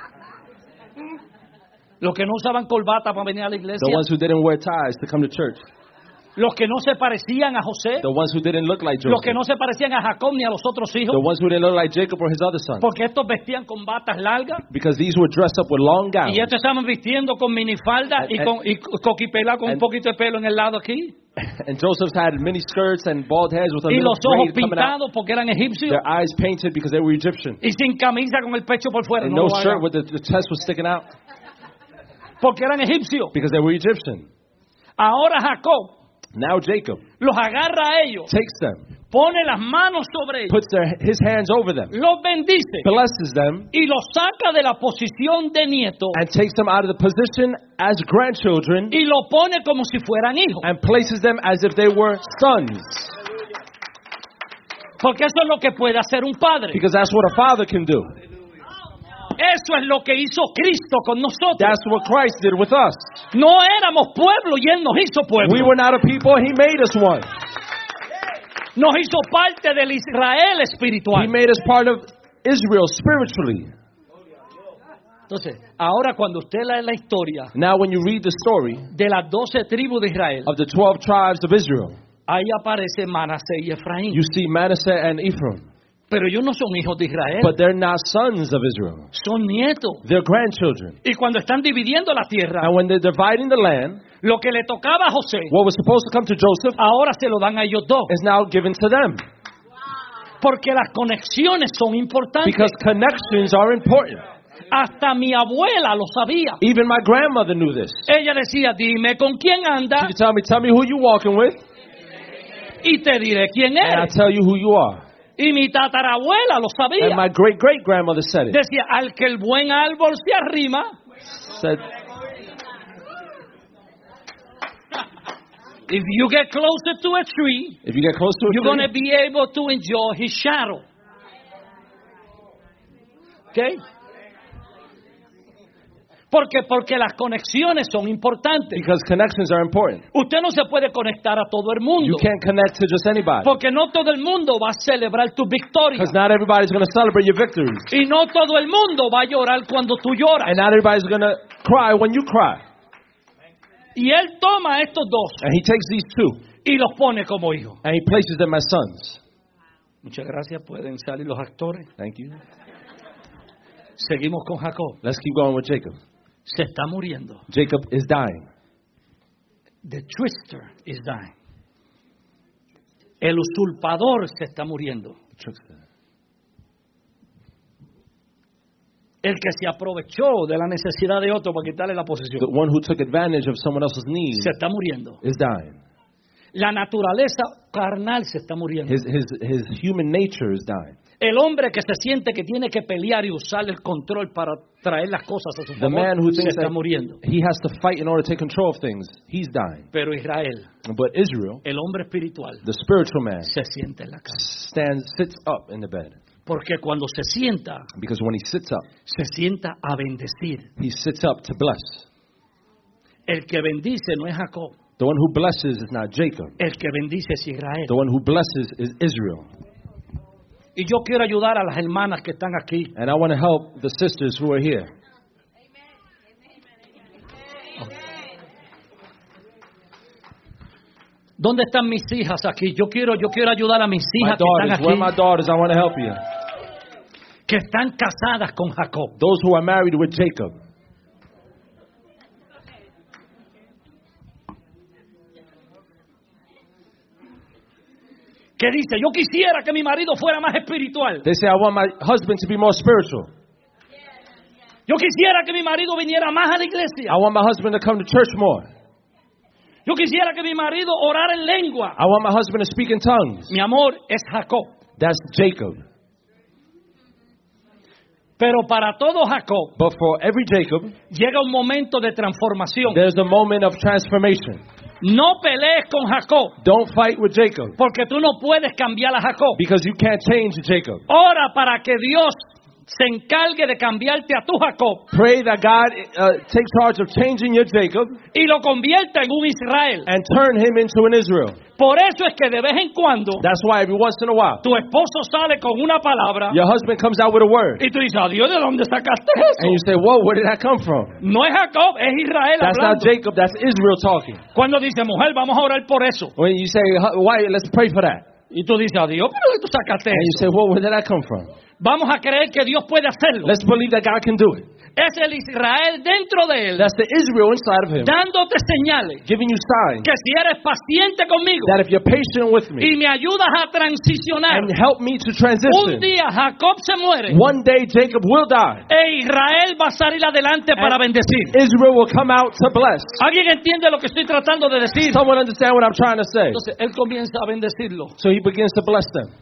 los que no usaban corbata para venir a la iglesia, the ones who didn't wear ties to come to church, los que no se parecían a José, the ones who didn't look like los que Joseph, no se parecían a Jacob ni a los otros hijos, the ones who didn't look like Jacob or his other sons, porque estos vestían con batas largas because these were dressed up with long gowns. y estos estaban vistiendo con minifalda y coquipelá con un poquito de pelo en el lado aquí, And Joseph's had mini skirts and bald heads with a y little los ojos braid coming out. pintados porque eran egipcios, Their eyes painted because they were Egyptian. y sin camisa con el pecho por fuera, And no no lo shirt hagan, with the chest was sticking out porque eran egipcios. because they were Egyptian. Ahora Jacob Now Jacob los agarra a ellos, takes them, pone las manos sobre ellos, puts his hands over them, los bendice blesses them, y los saca de la posición de nieto and takes them out of the position as grandchildren y lo pone como si fueran hijos. and places them as if they were sons. Porque eso es lo que puede hacer un padre. Because that's what a father can do. Eso es lo que hizo Cristo con nosotros. That's what Christ did with us. No éramos pueblo y Él nos hizo pueblo. We were not a people, He made us one. Nos hizo parte del Israel He espiritual. made us part of Israel spiritually. Entonces, ahora cuando usted lee la historia Now when you read the story de las 12 tribus de Israel, of the 12 tribes of Israel, ahí aparece Manasés y Efraín. you see Manasseh and Ephraim. Pero ellos no son hijos de Israel, But they're not sons of Israel. son nietos. They're grandchildren. Y cuando están dividiendo la tierra, And when they're dividing the land, lo que le tocaba a José, what was supposed to come to Joseph ahora se lo dan a ellos dos. is now given to them. Porque las conexiones son importantes. Because connections are important. Hasta mi abuela lo sabía. Even my grandmother knew this. Ella decía, dime con quién anda She could tell me who you walking with, y te diré quién and I'll eres. tell you who you are. Y mi tatarabuela lo And sabía. my great-great-grandmother said it. Decía, al que el buen árbol se arrima, Said, if you get closer to a tree, if you get close to a you're tree, going to be able to enjoy his shadow. ¿Ok? Porque las conexiones son importantes. because connections are important. Usted no se puede conectar a todo el mundo. You can't connect to just anybody. Porque no todo el mundo va a celebrar tu victoria. Because not everybody's going to celebrate your victories. Y no todo el mundo va a llorar cuando tú lloras. And not everybody's going to cry when you cry. Y él toma estos dos And he takes these 2 y los pone como hijos. and he places them as sons. Muchas gracias. Pueden salir los actores. Thank you. Seguimos con Jacob. Let's keep going with Jacob. Se está muriendo. Jacob is dying. The twister is dying. El usurpador se está muriendo. Trickster. El que se aprovechó de la necesidad de otro para quitarle la posesión. The one who took advantage of someone else's need Se está muriendo. is dying. La naturaleza carnal se está muriendo. His human nature is dying. El hombre que se siente que tiene que pelear y usar el control para traer las cosas a su The favor man who se thinks está that muriendo. he has to fight in order to take control of things, he's dying. Pero Israel, But Israel, el hombre espiritual, the spiritual man, se siente en la cama. sits up in the bed. Porque cuando se sienta Because when he sits up, a bendecir. he sits up to bless. El que bendice no es Jacob. The one who blesses is not Jacob. El que bendice es Israel. The one who blesses is Israel. Y yo quiero ayudar a las hermanas que están aquí. And I want to help the sisters who are here. ¿Dónde están mis hijas aquí? Yo quiero ayudar a mis My hijas que daughters, están where are my aquí, daughters? I want to help you. que están casadas con Jacob. Those who are married with Jacob. Que dice, yo quisiera que mi marido fuera más espiritual. They say, I want my husband to be more spiritual. Yo quisiera que mi marido viniera más a la iglesia. I want my husband to come to church more. Yo quisiera que mi marido orara en lengua. I want my husband to speak in tongues. Mi amor, es Jacob. That's Jacob. Pero para todo Jacob But for every Jacob, llega un momento de transformación. there's a moment of transformation. No pelees con Jacob, Don't fight with Jacob, porque tú no puedes cambiar a Jacob. because you can't change Jacob. Ora para que Dios se encargue de cambiarte a tu Jacob Pray that God takes charge of changing your Jacob y lo convierta en un Israel. and turn him into an Israel. Por eso es que de vez en cuando That's why every once in a while, tu esposo sale con una palabra your husband comes out with a word. y tú dices, adiós, ¿de dónde sacaste And you eso? say, whoa, where did that come from? No es Jacob, es Israel That's not hablando. Jacob, that's Israel talking. Cuando dice, mujer, vamos a orar por eso. When you say, why, let's pray for that. Y tú dices, adiós, ¿pero de tú sacaste And you eso? say, whoa, where did that come from? Vamos a creer que Dios puede hacerlo. Let's believe that God can do it. Es el Israel dentro de él, That's the Israel inside of him, dándote señales giving you signs que si eres paciente conmigo that if you're patient with me y me ayudas a transicionar, and help me to un transition, día Jacob se muere one day Jacob will die. e Israel va a salir adelante para bendecir. Israel will come out to bless. ¿Alguien entiende lo que estoy tratando de decir? Someone understand what I'm trying to say? Entonces él comienza a bendecirlo So he begins to bless them.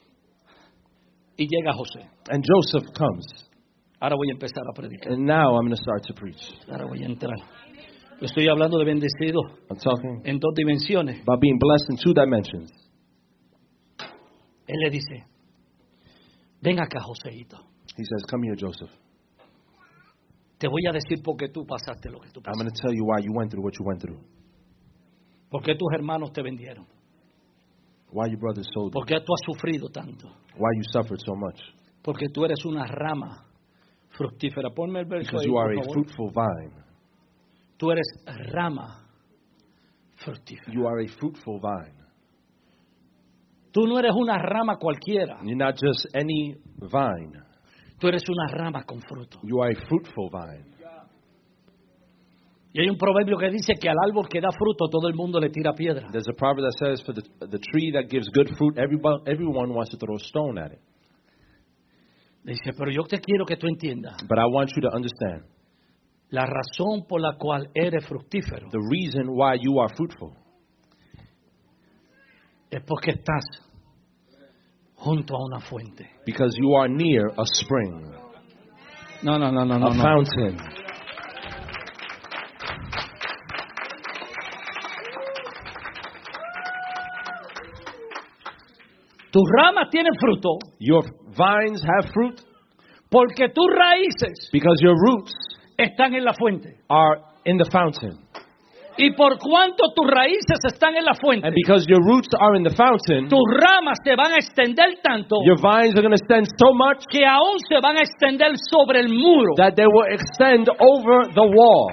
y llega José. And Joseph comes. Ahora voy a empezar a predicar. And now I'm going to start to preach. Ahora voy a entrar. Yo estoy hablando de bendecido I'm talking en dos dimensiones. about being blessed in two dimensions. Él le dice, ven acá, Joséito. He says, come here, Joseph. Te voy a decir por qué tú pasaste lo que tú I'm pasaste. going to tell you why you went through what you went through. ¿Por qué tus hermanos te vendieron? Why your brothers sold you. ¿Por qué tú has sufrido tanto? Why you suffered so much. Porque tú eres una rama fructífera. Ponme el verso Because ahí, you are por a favor. fruitful vine. Tú eres rama fructífera. You are a fruitful vine. Tú no eres una rama cualquiera. You're not just any vine. Tú eres una rama con fruto. You are a fruitful vine. Y hay un proverbio que dice que al árbol que da fruto todo el mundo le tira piedra. There's a proverb that says, for the tree that gives good fruit, everyone wants to throw a stone at it. Dice, pero yo te quiero que tú entiendas But I want you to understand la razón por la cual eres fructífero the reason why you are fruitful es porque estás junto a una fuente. because you are near a spring, No. a fountain. Tus ramas tienen fruto Your vines have fruit porque tus raíces because your roots están en la fuente. are in the fountain. Y por cuanto tus raíces están en la fuente, And because your roots are in the fountain, tus ramas se van a extender tanto your vines are going to extend so much que aún se van a extender sobre el muro. that they will extend over the wall.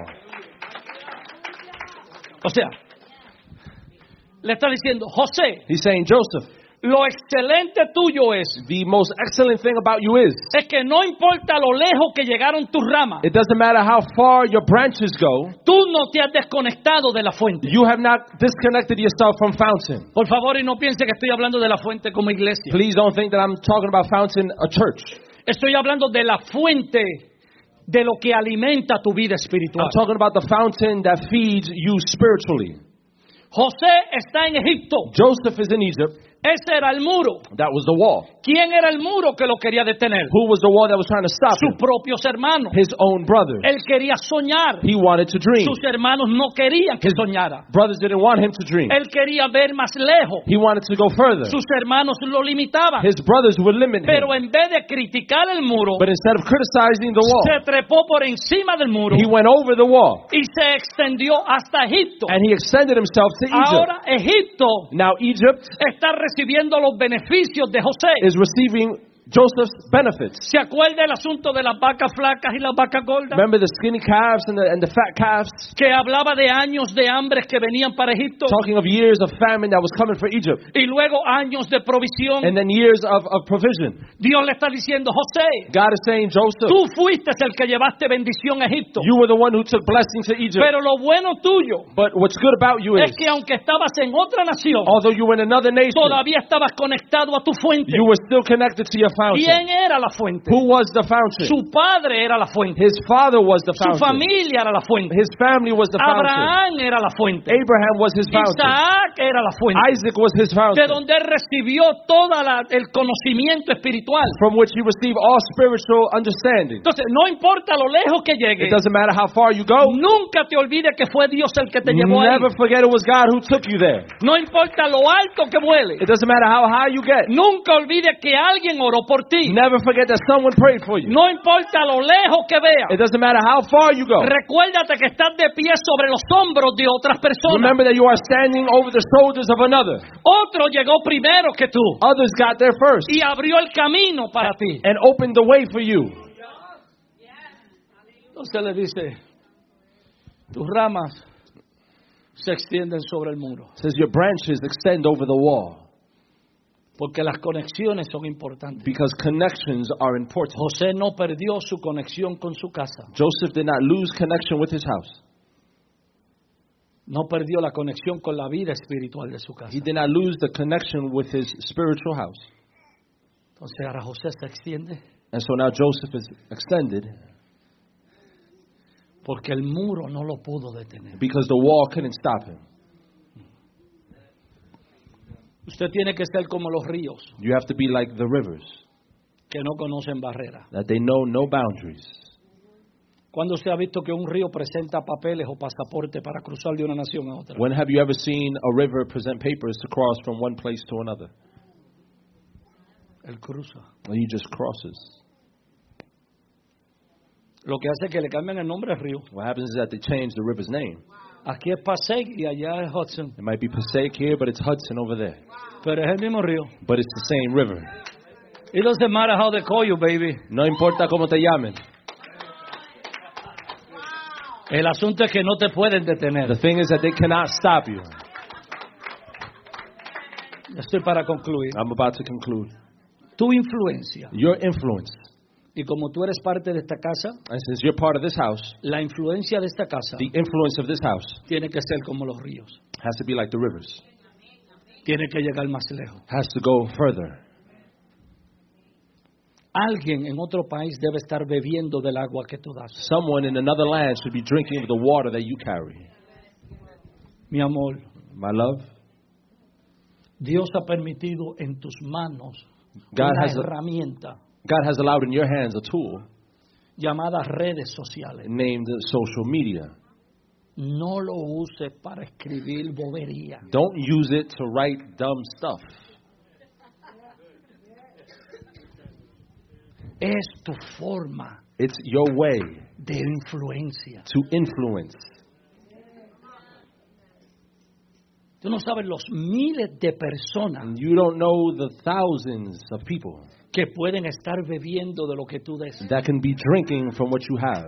O sea, le está diciendo, José, He's saying, Joseph, lo excelente tuyo es the most excellent thing about you is que no importa lo lejos que llegaron tus ramas, it doesn't matter how far your branches go, tú no te has desconectado de la fuente. you have not disconnected yourself from fountain. Por favor, y no piense que estoy hablando de la fuente como iglesia. Please don't think that I'm talking about fountain, a church. Estoy hablando de la fuente de lo que alimenta tu vida I'm espiritual. talking about the fountain that feeds you spiritually. José está en Egipto. Joseph is in Egypt. Ese era el muro. That was the wall. ¿Quién era el muro que lo quería detener? Who was the wall that was trying to stop Sus him? propios hermanos. His own brothers. Él quería soñar. He wanted to dream. Sus hermanos no querían que soñara. Brothers didn't want him to dream. Él quería ver más lejos. He wanted to go further. Sus hermanos lo limitaban. His brothers would limit him. Pero en vez de criticar el muro, But instead of criticizing the wall, se trepó por encima del muro he went over the wall y se extendió hasta Egipto. and he extended himself to Egypt. Ahora Egipto Now Egypt está recibiendo los beneficios de José. is receiving Joseph's benefits. ¿Se acuerda el asunto de las vacas flacas y las vacas gordas? Remember the skinny calves and the fat calves? Que hablaba de años de hambre que venían para Egipto. Talking of years of famine that was coming for Egypt. Y luego años de provisión. And then years of provision. Dios le está diciendo, José, God is saying, Joseph, tú fuiste el que llevaste bendición a Egipto. you were the one who took blessing to Egypt. Pero lo bueno tuyo But what's good about you es is, que aunque estabas en otra nación, although you were in another nation, todavía estabas conectado a tu fuente. you were still connected to your fountain. ¿Quién era la fuente? Who was the fountain? Su padre era la fuente. His father was the Su fountain. familia era la fuente. His family was the fountain. Abraham era la fuente. Abraham was his fountain. Isaac era la fuente. Isaac was his De fountain, donde él recibió todo el conocimiento espiritual. from which he received all spiritual understanding. Entonces, no importa lo lejos que llegue, It doesn't matter how far you go. nunca te olvides que fue Dios el que te llevó ahí. Never forget it was God who took you there. No importa lo alto que vuele. It doesn't matter how high you get. Nunca olvides que alguien oró por ti. Never forget that someone prayed for you. No importa lo lejos que veas. It doesn't matter how far you go. Recuérdate que estás de pie sobre los hombros de otras personas. Remember that you are standing over the shoulders of another. Otro llegó primero que tú Others got there first y abrió el camino para ti. and opened the way for you. Entonces le dice, tus ramas se extienden sobre el muro. It says your branches extend over the wall Porque las conexiones son importantes. because connections are important. José no perdió su conexión con su casa. Joseph did not lose connection with his house. No perdió la conexión con la vida espiritual de su casa. He did not lose the connection with his spiritual house. Entonces ahora José se extiende And so now Joseph is extended porque el muro no lo pudo detener. because the wall couldn't stop him. Usted tiene que ser como los ríos You have to be like the rivers, que no conocen barreras. that they know no boundaries. ¿Cuándo se ha visto que un río presenta papeles o pasaporte para cruzar de una nación a otra? When have you ever seen a river present papers to cross from one place to another? Él cruza. Well, he just crosses. Lo que hace es que le cambian el nombre al río. What happens is that they change the river's name. Aquí es Passaic y allá es Hudson. It might be Passaic here, but it's Hudson over there. Pero es el mismo río. But it's the same river. It doesn't matter how they call you, baby. No importa cómo te llamen. El asunto es que no te pueden detener. The thing is that they cannot stop you. Estoy para concluir. I'm about to conclude. Tu influencia. Your influence, Y como tú eres parte de esta casa, and since you're part of this house, la influencia de esta casa the influence of this house tiene que ser como los ríos. has to be like the rivers. Tiene que llegar más lejos. Has to go further. Alguien en otro país debe estar bebiendo del agua que tú das. Someone in another land should be drinking the water that you carry. Mi amor, My love, Dios ha permitido en tus manos God una has, herramienta God has allowed in your hands a tool llamada redes sociales. named social media. No lo uses para escribir bobería. Don't use it to write dumb stuff. Es tu forma It's your way de influencia. to influence. Tú no sabes los miles de personas And you don't know the thousands of people que pueden estar bebiendo de lo que tú des. that can be drinking from what you have.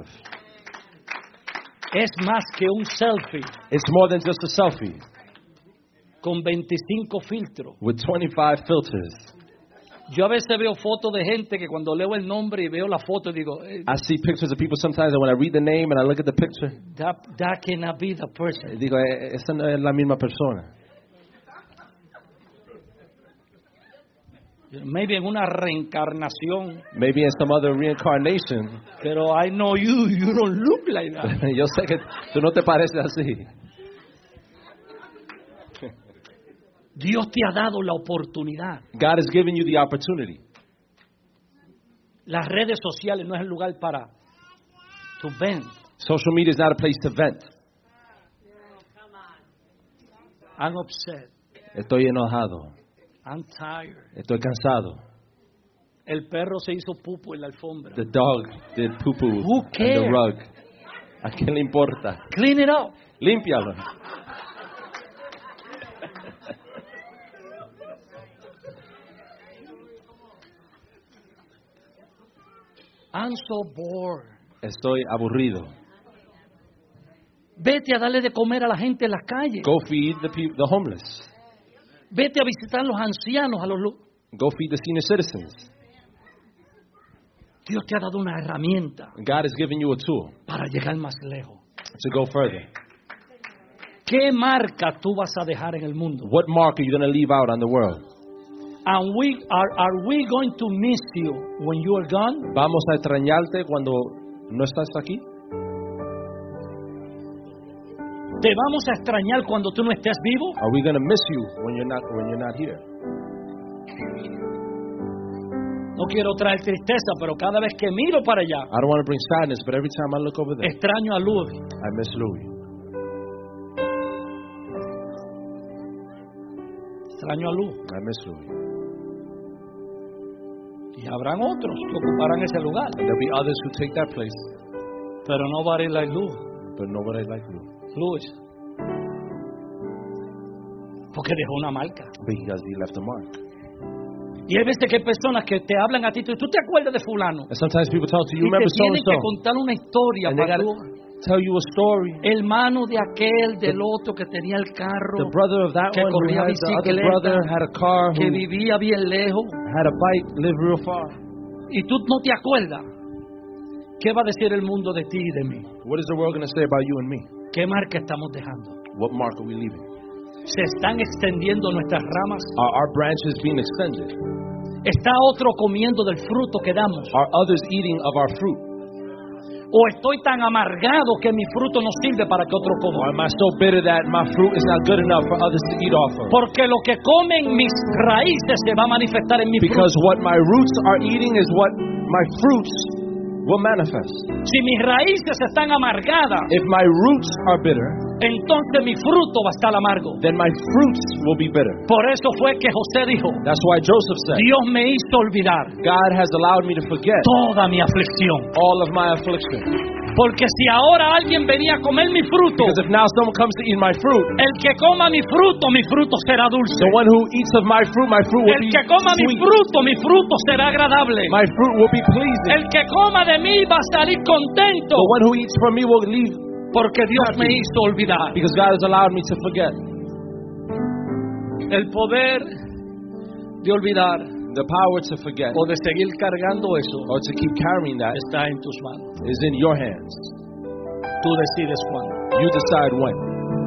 Es más que un selfie It's more than just a selfie con 25 filtros. with 25 filters. Yo a veces veo fotos de gente que cuando leo el nombre y veo la foto digo, I see pictures of people sometimes, and when I read the name and I look at the picture, that cannot be the person. digo, esa no es la misma persona. Maybe en una reencarnación, Maybe in some other reincarnation. pero I know you don't look like that. Yo sé que tú no te pareces así. Dios te ha dado la oportunidad. God has given you the opportunity. Las redes sociales no es el lugar para tu vent. Social media is not a place to vent. I'm upset. Estoy enojado. I'm tired. Estoy cansado. El perro se hizo pupo en la alfombra. The dog did poo-poo Who on the cares? rug. ¿A quién le importa? Clean it up. Límpialo. I'm so bored. Estoy aburrido. Vete a darle de comer a la gente en las calles. Go feed the homeless. Vete a visitar a los ancianos, Go feed the senior citizens. Dios te ha dado una herramienta God has given you a tool para llegar más lejos. to go further. ¿Qué marca tú vas a dejar en el mundo? What mark are you going to leave out on the world? And are we going to miss you when you are gone? ¿Vamos a extrañarte cuando no estás aquí? ¿Te vamos a extrañar cuando tú no estés vivo? Are we going to miss you when you're not here? No quiero traer tristeza, pero cada vez que miro para allá, I don't want to bring sadness, but every time I look over there, extraño a Louis. I miss Louis. Extraño a Luz. I miss Louis. Y habrán otros que ocuparán ese lugar. And there'll be others who take that place, Pero nobody like Luz. but nobody like Louis. Luis. Porque dejó una marca. Because he left a mark. Y hay veces que hay personas que te hablan a ti, tú te acuerdas de fulano. And sometimes people talk to you, Y te remember so and tienen que so, contar una historia and they para gotta tú. tell you a story. Hermano de aquel, del otro que tenía el carro, The brother of that que one who corría had the other bicicleta, brother had a car, que who vivía bien lejos, had a bike, lived real far. y tú no te acuerdas. ¿Qué va a decir el mundo de ti y de mí? What is the world going to say about you and me? ¿Qué marca estamos dejando? What mark are we leaving? Se están extendiendo nuestras ramas. Are our branches being extended? ¿Está otro comiendo del fruto que damos? Are others eating of our fruit? ¿O estoy tan amargado que mi fruto no sirve para que otro Or coma? am I so bitter that my fruit is not good enough for others to eat off of? Porque lo que comen mis raíces se va a manifestar en mi Because fruto. what my roots are eating is what my fruits will manifest. Si mis raíces están amargadas, If my roots are bitter, entonces mi fruto va a estar amargo. then my fruits will be bitter. Por eso fue que José dijo, That's why Joseph said, Dios me hizo olvidar God has allowed me to forget toda mi aflicción. all of my affliction. Porque si ahora alguien venía a comer mi fruto, Because if now someone comes to eat my fruit, el que coma mi fruto será dulce. the one who eats of my fruit will El be que coma mi sweet. fruto será agradable. My fruit will be pleasing. El que coma de mí va a salir contento. The one who eats from me will leave Porque Dios happy. me hizo olvidar. because God has allowed me to forget. El poder de olvidar The power to forget o de seguir cargando eso or to keep carrying that está en tus manos. is in your hands. Tú decides cuándo. You decide when.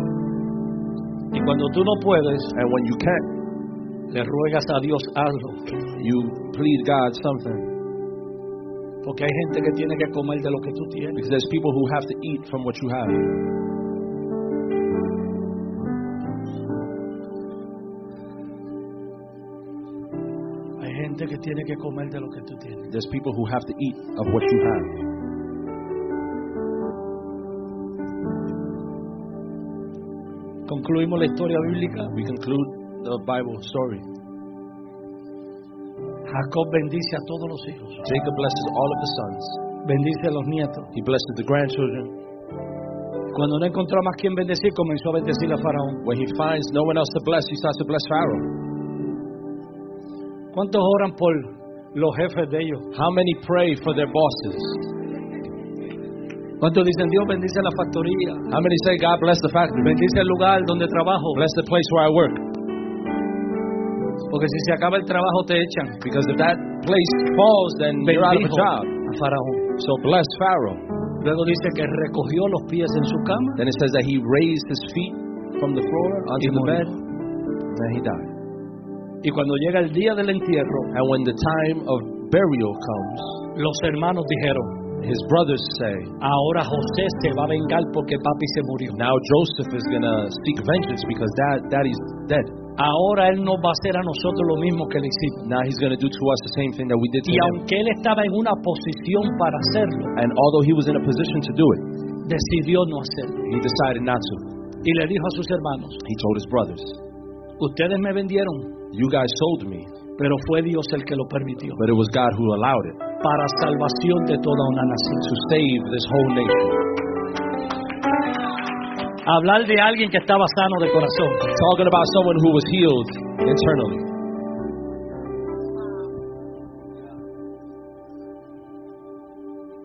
Y cuando tú no puedes, And when you can't, le ruegas a Dios algo. you plead God something. Porque hay gente que tiene que comer de lo que tú tienes. Because there's people who have to eat from what you have. Hay gente que tiene que comer de lo que tú tienes. There's people who have to eat of what you have. Concluimos la historia bíblica. We conclude the Bible story. Jacob bendice a todos los hijos. Jacob blesses all of the sons. Bendice a los nietos. He blesses the grandchildren. Cuando no encontró más quien bendecir, comenzó a bendecir a Faraón. When he finds no one else to bless, he starts to bless Pharaoh. ¿Cuántos oran por los jefes de ellos? How many pray for their bosses? ¿Cuántos dicen Dios bendice la factoría? How many say, God bless the factory? Bendice el lugar donde trabajo. Bless the place where I work. Porque si se acaba el trabajo te echan. Because if that place falls, then you're out of a Bendijo job. a Faraón. So bless Pharaoh. Luego dice que recogió los pies en su cama. Then it says that he raised his feet from the floor onto Y the murió. bed, and then he died. Y cuando llega el día del entierro, And when the time of burial comes, los hermanos dijeron, his brothers say, ahora José se va a vengar porque papi se murió. now Joseph is going to seek vengeance because daddy's dead. Ahora él nos va a hacer a nosotros lo mismo que le hicimos. Now he's going to do to us the same thing that we did to Y him. aunque él estaba en una posición para hacerlo, And although he was in a position to do it, decidió no hacerlo. he decided not to. Y le dijo a sus hermanos, He told his brothers, ustedes me vendieron, you guys sold me, pero fue Dios el que lo permitió. but it was God who allowed it Para salvación de toda una nación. to save this whole nation. Hablar de alguien que estaba sano de corazón. Talking about someone who was healed internally.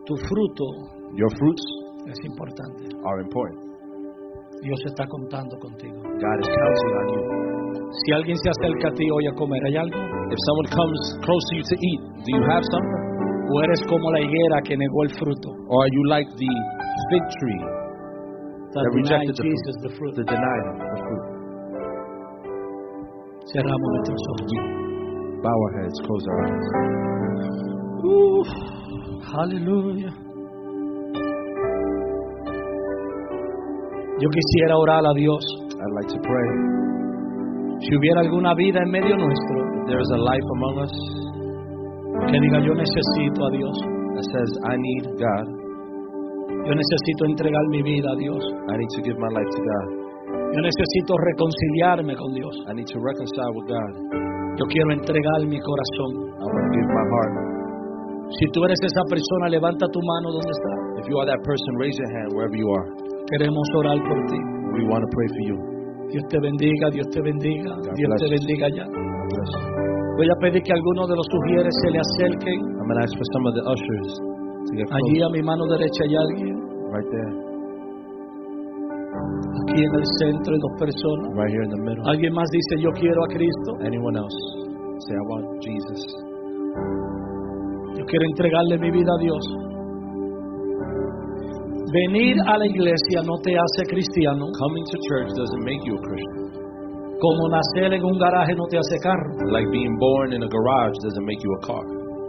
Tu fruto Your fruits es importante. are important. Dios está contando contigo. God is counting on you. Si alguien se acerca a ti hoy a comer, ¿hay algo? If someone comes close to you to eat, do you have something? ¿O eres como la higuera que negó el fruto? Or are you like the fig tree that Denied rejected Jesus the fruit. the denied the fruit? Cerramos nuestros ojos. Bow our heads, close our eyes. Aleluya. Yo quisiera orar a Dios. I'd like to pray. Si hubiera alguna vida en medio nuestro If there is a life among us que diga yo necesito a Dios, that says, I need God, yo necesito entregar mi vida a Dios, I need to give my life to God, yo necesito reconciliarme con Dios, I need to reconcile with God, yo quiero entregar mi corazón. I want to give my heart. Si tú eres esa persona, levanta tu mano donde está. If you are that person, raise your hand wherever you are. Queremos orar por ti. We want to pray for you. Dios te bendiga, Dios te bendiga, Dios te bendiga ya. God bless you. Voy a pedir que algunos de los sugieres se le acerquen. I'm going to ask for some of the ushers to get Allí close. a mi mano derecha hay alguien. Right there. Aquí en el centro hay dos personas. Right here in the middle. Alguien más dice yo quiero a Cristo. Anyone else? Say, I want Jesus. Yo quiero entregarle mi vida a Dios. Venir a la iglesia no te hace cristiano. Coming to church doesn't make you a Christian. Como nacer en un garaje no te hace carro. Like being born in a garage doesn't make you a car.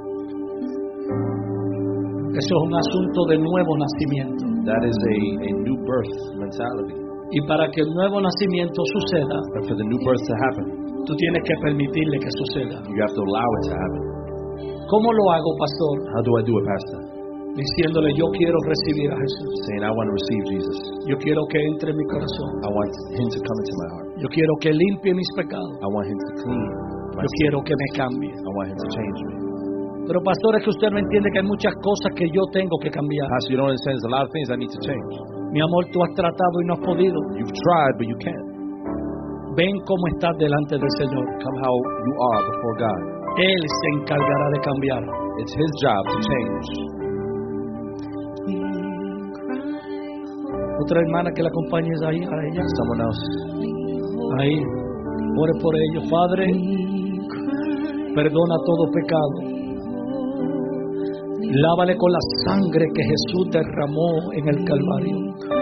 Eso es un asunto de nuevo nacimiento. That is a new birth mentality. Y para que el nuevo nacimiento suceda, And for the new birth to happen, tú tienes que permitirle que suceda. you have to allow it to happen. ¿Cómo lo hago, pastor? How do I do it, Pastor? Diciéndole yo quiero recibir a Jesús. Saying, I want to receive Jesus. Yo quiero que entre en mi corazón. I want Him to come into my heart. Yo quiero que limpie mis pecados. I want Him to clean my Yo sin. quiero que me cambie. I want Him to change me. Pero pastor, es que usted no entiende que hay muchas cosas que yo tengo que cambiar. Pastor, you don't understand. There's a lot of things I need to change. Mi amor, tú has tratado y no has podido. You've tried, but you can't. Ven cómo estás delante del Señor. Come how you are before God. Él se encargará de cambiar. It's His job to change. Otra hermana que la acompañes ahí, a ella. Someone else. Ahí. Ore por ellos. Padre, perdona todo pecado. Lávale con la sangre que Jesús derramó en el Calvario.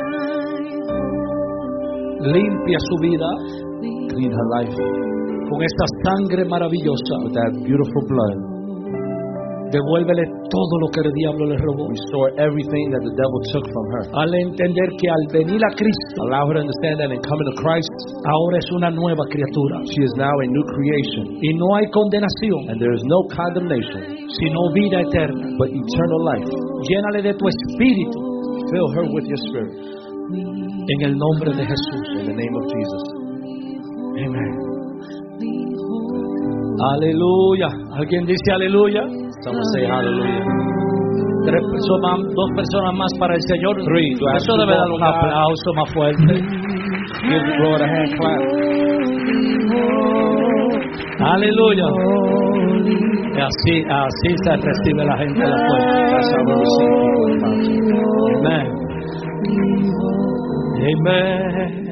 Limpia su vida Clean her life con esta sangre maravillosa. with that beautiful blood. Devuélvele todo lo que el diablo le robó. Restore everything that the devil took from her. Al entender que al venir a Cristo, Allow her to understand that in coming to Christ, ahora es una nueva criatura. she is now a new creation. Y no hay condenación, And there is no condemnation, sino vida eterna. but eternal life. Llénale de tu espíritu Fill her with your spirit. en el nombre de Jesús. In the name of Jesus. Amén. Aleluya. ¿Alguien dice aleluya? Someone say hallelujah. Dos personas más para el Señor. Three. Do I have Eso two debe more dar for un God? aplauso más fuerte. Give the Lord a hand clap. Aleluya. Así se recibe la gente a la puerta. That's how we receive people in the fountain. Amén. Amén.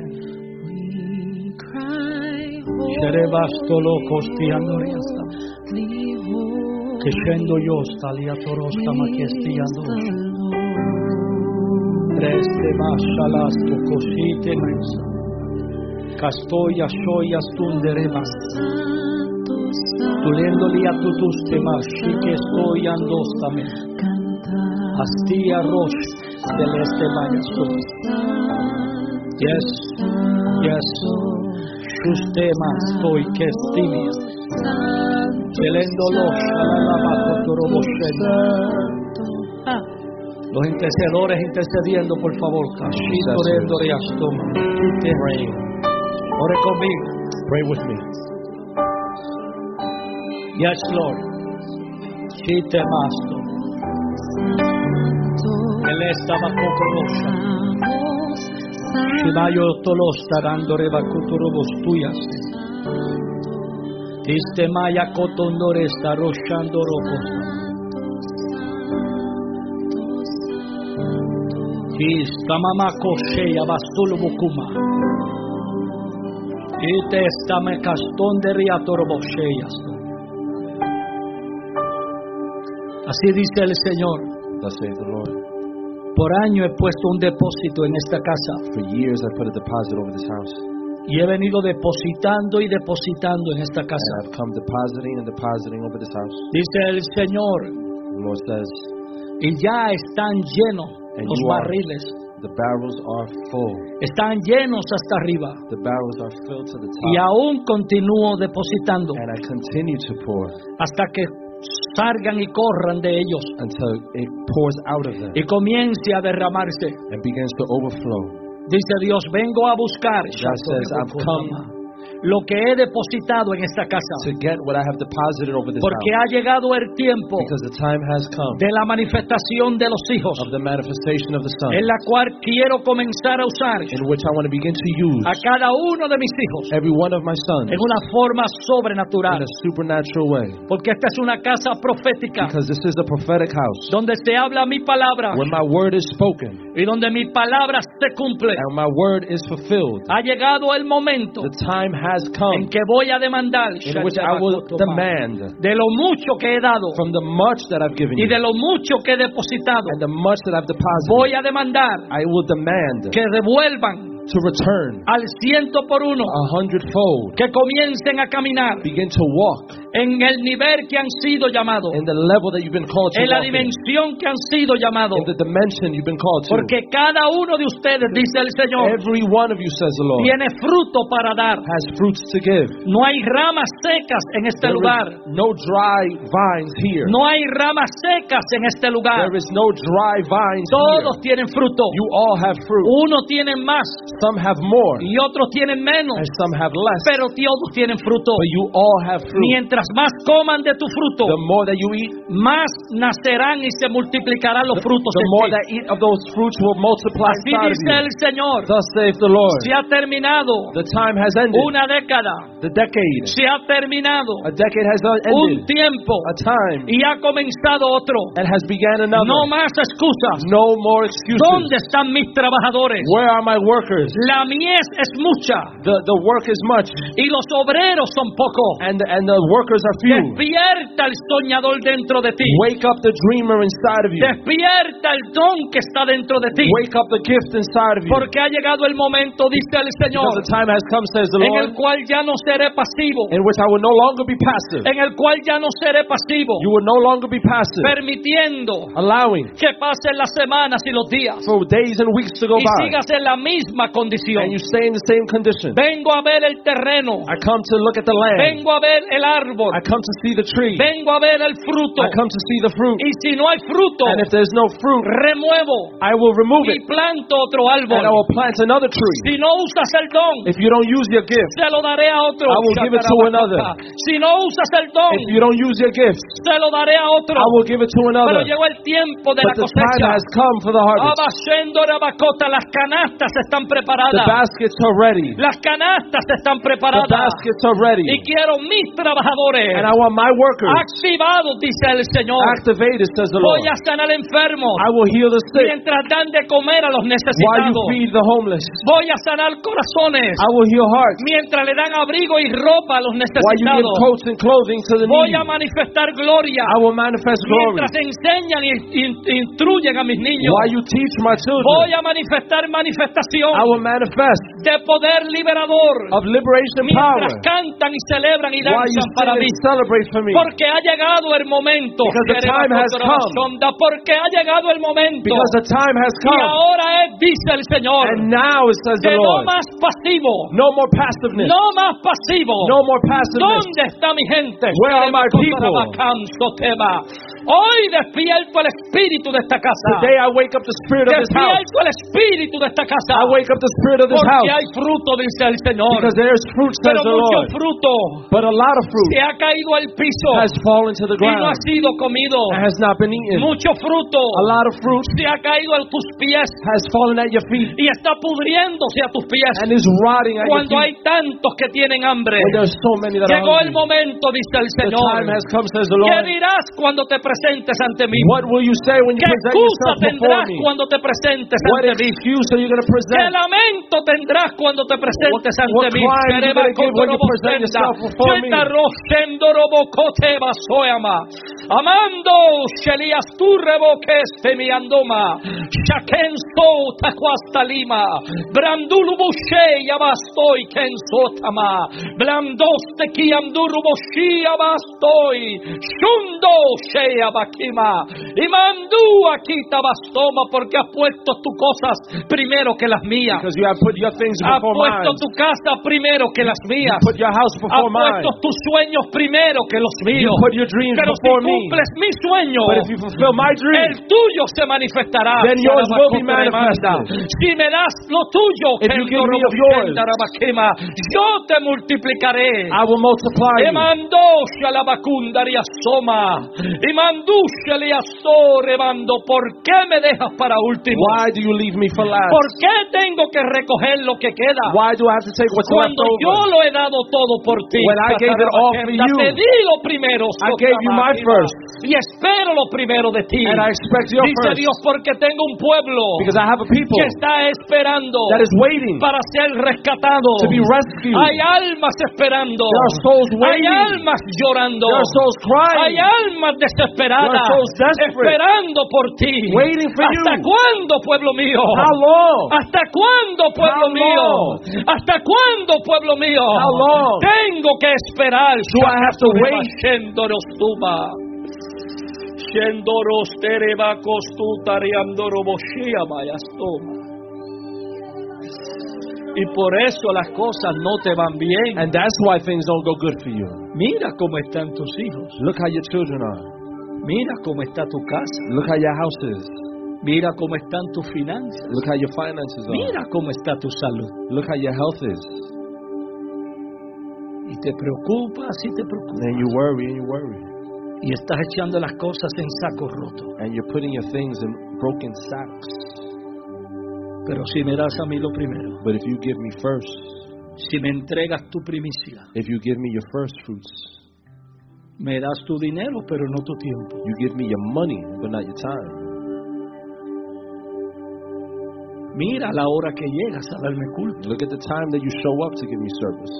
Sherebastolo kostiandoriasta. Keshendo yostalia torosta makiestiando. Reste mashalasto koshite mensa. Castoya shoyas tunderebas. Tulendo lia tutuste mashike estoy andostame. Astia rosh celeste mayastos. Yes, yes. Sustemas estoy que estimis. Celendolo shalalaba kotoroboshena. Los intercedores intercediendo, por favor. Kashito reastoma. Ore conmigo. Pray with me. Yes, Lord. Chite masto. Él estaba cocorosha. Shimayo tolosta dando rebacuturobos tuyas. Tiste maya cotondore está rochando robos. Istamamakoshea basulubukuma. Ite estamekaston de riatorobosheyas. Así dice el Señor. Thus saith the Lord. Por año he puesto un depósito en esta casa. For years I put a deposit over this house. Y he venido depositando y depositando en esta And casa. I've come depositing and depositing over this house. Dice el Señor. The Lord says, Y ya están llenos And los you are- barriles. the barrels are full. Están llenos hasta arriba. The barrels are filled to the Y top. aún continúo depositando And I continue to pour hasta que salgan y corran de ellos until it pours out of them y comience a derramarse. and begins to overflow. Dice Dios, vengo a buscar God says, I've come lo que he depositado en esta casa, to get what I have deposited over this porque house. ha llegado el tiempo Because the time has come de la manifestación de los hijos, of the manifestation of the Son, en la cual quiero comenzar a usar in which I want to begin to use a cada uno de mis hijos every one of my sons en una forma in sobrenatural, a supernatural way. porque esta es una casa profética Because this is a prophetic house donde se habla mi palabra where my word is spoken y donde mi palabra se cumple. and my word is fulfilled. Ha llegado el momento The time has en come que voy a demandar in which I will demand de lo mucho que he dado from the much that I've given y you de lo mucho que he depositado. and the much that I've deposited. Voy a demandar I will demand que devuelvan to return al 100 por uno, 100-fold. que comiencen a caminar Begin to walk en el nivel que han sido llamados, in the level that you've been called to en la walk in, dimensión que han sido llamados, in the dimension you've been called to. porque cada uno de ustedes, dice el Señor, Every one of you, says the Lord, tiene fruto para dar. has fruits to give. No hay ramas secas en este There lugar. is no dry vines here. No hay ramas secas en este lugar. There is no dry vines Todos here. tienen fruto. You all have fruit. Unos tienen más Some have more y otros tienen menos, and some have less. pero todos tienen fruto. But you all have fruit. Mientras más coman de tu fruto, The more that you eat, más nacerán y se multiplicarán los frutos the en more ti. that eat of those fruits will multiply Así inside of dice you. el Señor. Thus saith the Lord. Se ha terminado The time has ended. una década. The decade. Se ha terminado A decade has un ended. tiempo A time. y ha comenzado otro. And has began another. No más excusas. No more excuses. ¿Dónde están mis trabajadores? Where are my workers? La mies es mucha The work is much, y los obreros son pocos. and the workers are few. Despierta el soñador dentro de ti. Wake up the dreamer inside of you. Despierta el don que está dentro de ti. Wake up the gift inside of you. Porque ha llegado el momento, dice el Señor, Because the time has come, says the en el Lord, cual ya no seré pasivo. in which I will no longer be passive. En el cual ya no seré pasivo. You will no longer be passive, Permitiendo allowing que pasen las semanas y los días for days and weeks to go y by, sigas en la misma condición. and you stay in the same condition. Vengo a ver el terreno. I come to look at the land. Vengo a ver el árbol. I come to see the tree. Vengo a ver el fruto. I come to see the fruit. Y si no hay fruto, And if there's no fruit, remuevo I will remove y it, planto otro árbol. and I will plant another tree. Si no usas el don, If you don't use your gift, se lo daré a otro. I will give it to another. Si no usas el don, if you don't use your gift, se lo daré a otro. I will give it to Pero another. llegó el tiempo de la But the time cosecha. has come for the harvest. Abashendo Rabacota, las canastas están The preparadas. baskets are ready. Las canastas están The preparadas. baskets are ready. Y quiero mis trabajadores And I want my workers activados, dice el Señor. activated, says the Lord. Voy a sanar enfermos I will heal the sick mientras dan de comer a los while you necesitados. feed the homeless. Voy a sanar corazones I will heal hearts mientras le dan abrigo y ropa a los while you give necesitados. coats and clothing to the Voy needy. a manifestar gloria I will manifest glory mientras enseñan y instruyen a mis niños. while you teach my children. Voy a manifestar manifestación I will manifest de poder liberador of liberation power mientras cantan y celebran y while you danzan para sing mí. and celebrate for me. Porque ha llegado el momento. Because the time has come. Porque ha llegado el momento. Because the time has Y come. ahora es, dice el Señor, And now it says the que no Lord. más pasivo. No more passiveness. No más pasivo. No more passiveness. ¿Dónde está mi gente? Where are my people? Hoy despierto el espíritu de esta casa. Today I wake up the spirit of this house. Despierto el espíritu de esta casa. I wake up the spirit of this Porque house. hay fruto, dice el Señor. Because there is fruit, says Pero the mucho Lord. fruto But a lot of fruit se ha caído al piso has fallen to the y no ha ground sido comido. and has not been eaten. Mucho fruto A lot of fruit se ha caído a tus pies has fallen at your feet y está pudriéndose a tus pies and is rotting at your cuando hay feet. tantos que tienen hambre. When there are so many that are Llegó el hungry. momento, dice el The Señor. time has come, says the ¿Qué Lord. dirás cuando te presentes ante mí? What will you say when you ¿Qué present excusa yourself before tendrás me? cuando te presentes What ante mí? excuse are you going to ¿Qué present? lamento tendrás cuando te presentes ante What mí? cry are you going to give when you present yourself before me? Amando Shelias tu revoqueste mi andoma Shakenso tacuasta lima Brandulu bushe yabastoi kensotama Blandoste kiamduru boshi yabastoi Shundo she abakima Imandu akita bastoma porque has puesto tus cosas primero que las mías. Because you have put your things Has before puesto mine. tu casa primero que las mías. You put your house Has before mine. puesto tus sueños primero que los You míos. put your dreams Pero si before me. cumples mi sueño, But if you fulfill my dream, el tuyo se manifestará. then yours will be manifested. Si me das lo tuyo, If you give me of yours, yo te multiplicaré. I will multiply you. Emandosha la bacundaria soma. Emandusha le asore mando. ¿Por qué me dejas para último? Why do you leave me for last? ¿Por qué tengo que recoger lo que queda? Why do I have to take what's left Cuando yo over? lo he dado todo por ti. When I gave it all for you, te di lo primero. I gave you my first. Y espero lo primero de ti. And I expect your Dice first. Dios, porque tengo un pueblo Because I have a people que está esperando that is waiting para ser rescatado. to be rescued. Hay almas esperando. There are souls Hay waiting. almas llorando. There are souls Hay crying. almas desesperadas. There are souls desperate. Esperando por ti. Waiting for ¿Hasta you. cuándo, pueblo mío? How long? ¿Hasta cuándo, pueblo How mío? long? ¿Hasta cuándo, pueblo mío? How long? Tengo que esperar. Do I have to wait? Shendorostuma. Shendorostereba costutariandoroboshia mayastoma. Y por eso las cosas no te van bien. And that's why things don't go good for you. Mira cómo están tus hijos. Look how your children are. Mira cómo está tu casa. Look how your house is. Mira cómo están tus finanzas. Look how your finances are. Mira cómo está tu salud. Look how your health is. Y te preocupas y te preocupas. And you worry and you worry. Y estás echando las cosas en sacos rotos. And you're putting your things in broken sacks. Pero si me das a mí lo primero, But if you give me first, si me entregas tu primicia, if you give me your first fruits, me das tu dinero, pero no tu tiempo. you give me your money, but not your time. Mira la hora que llegas a darme culto. Look at the time that you show up to give me service.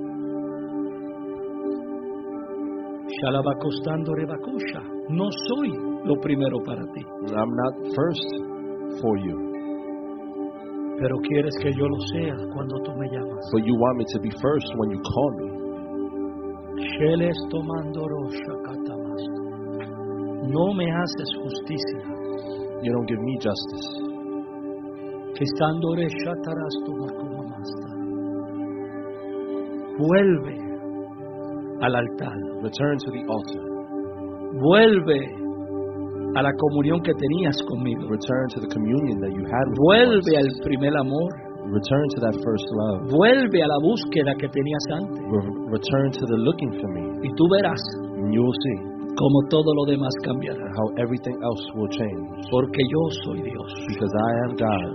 Shalabacostando rebakusha. No soy lo primero para ti, I'm not first for you, pero quieres que yo lo sea cuando tú me llamas. but you want me to be first when you call me. Sheles tomando rosha katamasto. No me haces justicia. You don't give me justice. Que estando reshatarasto makomamasta. Vuelve al altar. Return to the altar. Vuelve a la comunión que tenías conmigo. Return to the communion that you had with Vuelve me al once. primer amor. Return to that first love. Vuelve a la búsqueda que tenías antes. Return to the looking for me. Y tú verás And you will see cómo todo lo demás cambiará. how everything else will change. Porque yo soy Dios. Because I am God.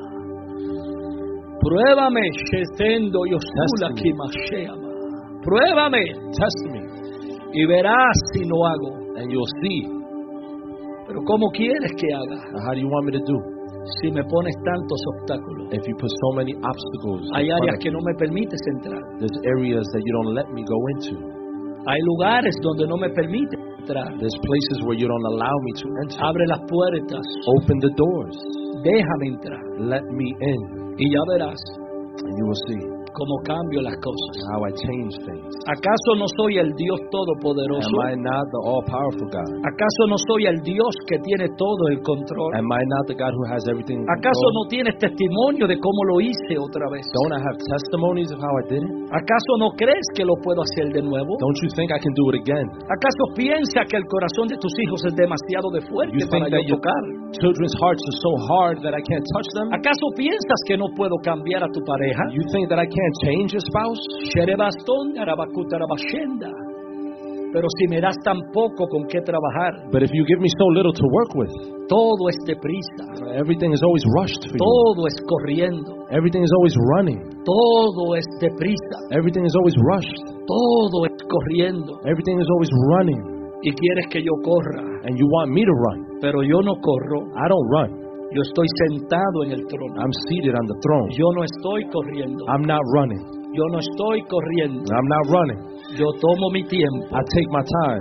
Pruébame, Shetendo Yosula Kimasheama. Pruébame Test me, y verás si no hago. and you'll see. Pero ¿cómo quieres que haga? How do you want me to do? Si me pones tantos obstáculos. If you put so many obstacles in Hay front áreas of que me, no me permites entrar. there's areas that you don't let me go into. Hay lugares donde no me permites entrar. There's places where you don't allow me to enter. Abre las puertas. Open the doors. Déjame entrar. Let me in, Y ya verás and you will see cómo cambio las cosas. how I change things. ¿Acaso no soy el Dios todopoderoso? Am I not the all-powerful God? ¿Acaso no soy el Dios que tiene todo el control? Am I not the God who has everything in ¿Acaso control? no tienes testimonio de cómo lo hice otra vez? Don't I have testimonies of how I did it? ¿Acaso no crees que lo puedo hacer de nuevo? Don't you think I can do it again? ¿Acaso piensas que el corazón de tus hijos es demasiado de fuerte You think para that yo your tocar? children's hearts are so hard that I can't touch them? ¿Acaso piensas que no puedo cambiar a tu pareja? You think that I can't change your spouse? Sherebastón, arabacutarabashenda. Pero si me das tan poco con qué trabajar, But if you give me so little to work with, todo es deprisa, everything is always rushed for you. todo es corriendo, Everything is always running. todo es deprisa, Everything is always rushed. todo es corriendo. Everything is always running. y quieres que yo corra, and you want me to run. pero yo no corro. I don't run. Yo estoy sentado en el trono. I'm seated on the throne. Yo no estoy corriendo. I'm not running. Yo no estoy corriendo. I'm not running. Yo tomo mi tiempo. I take my time.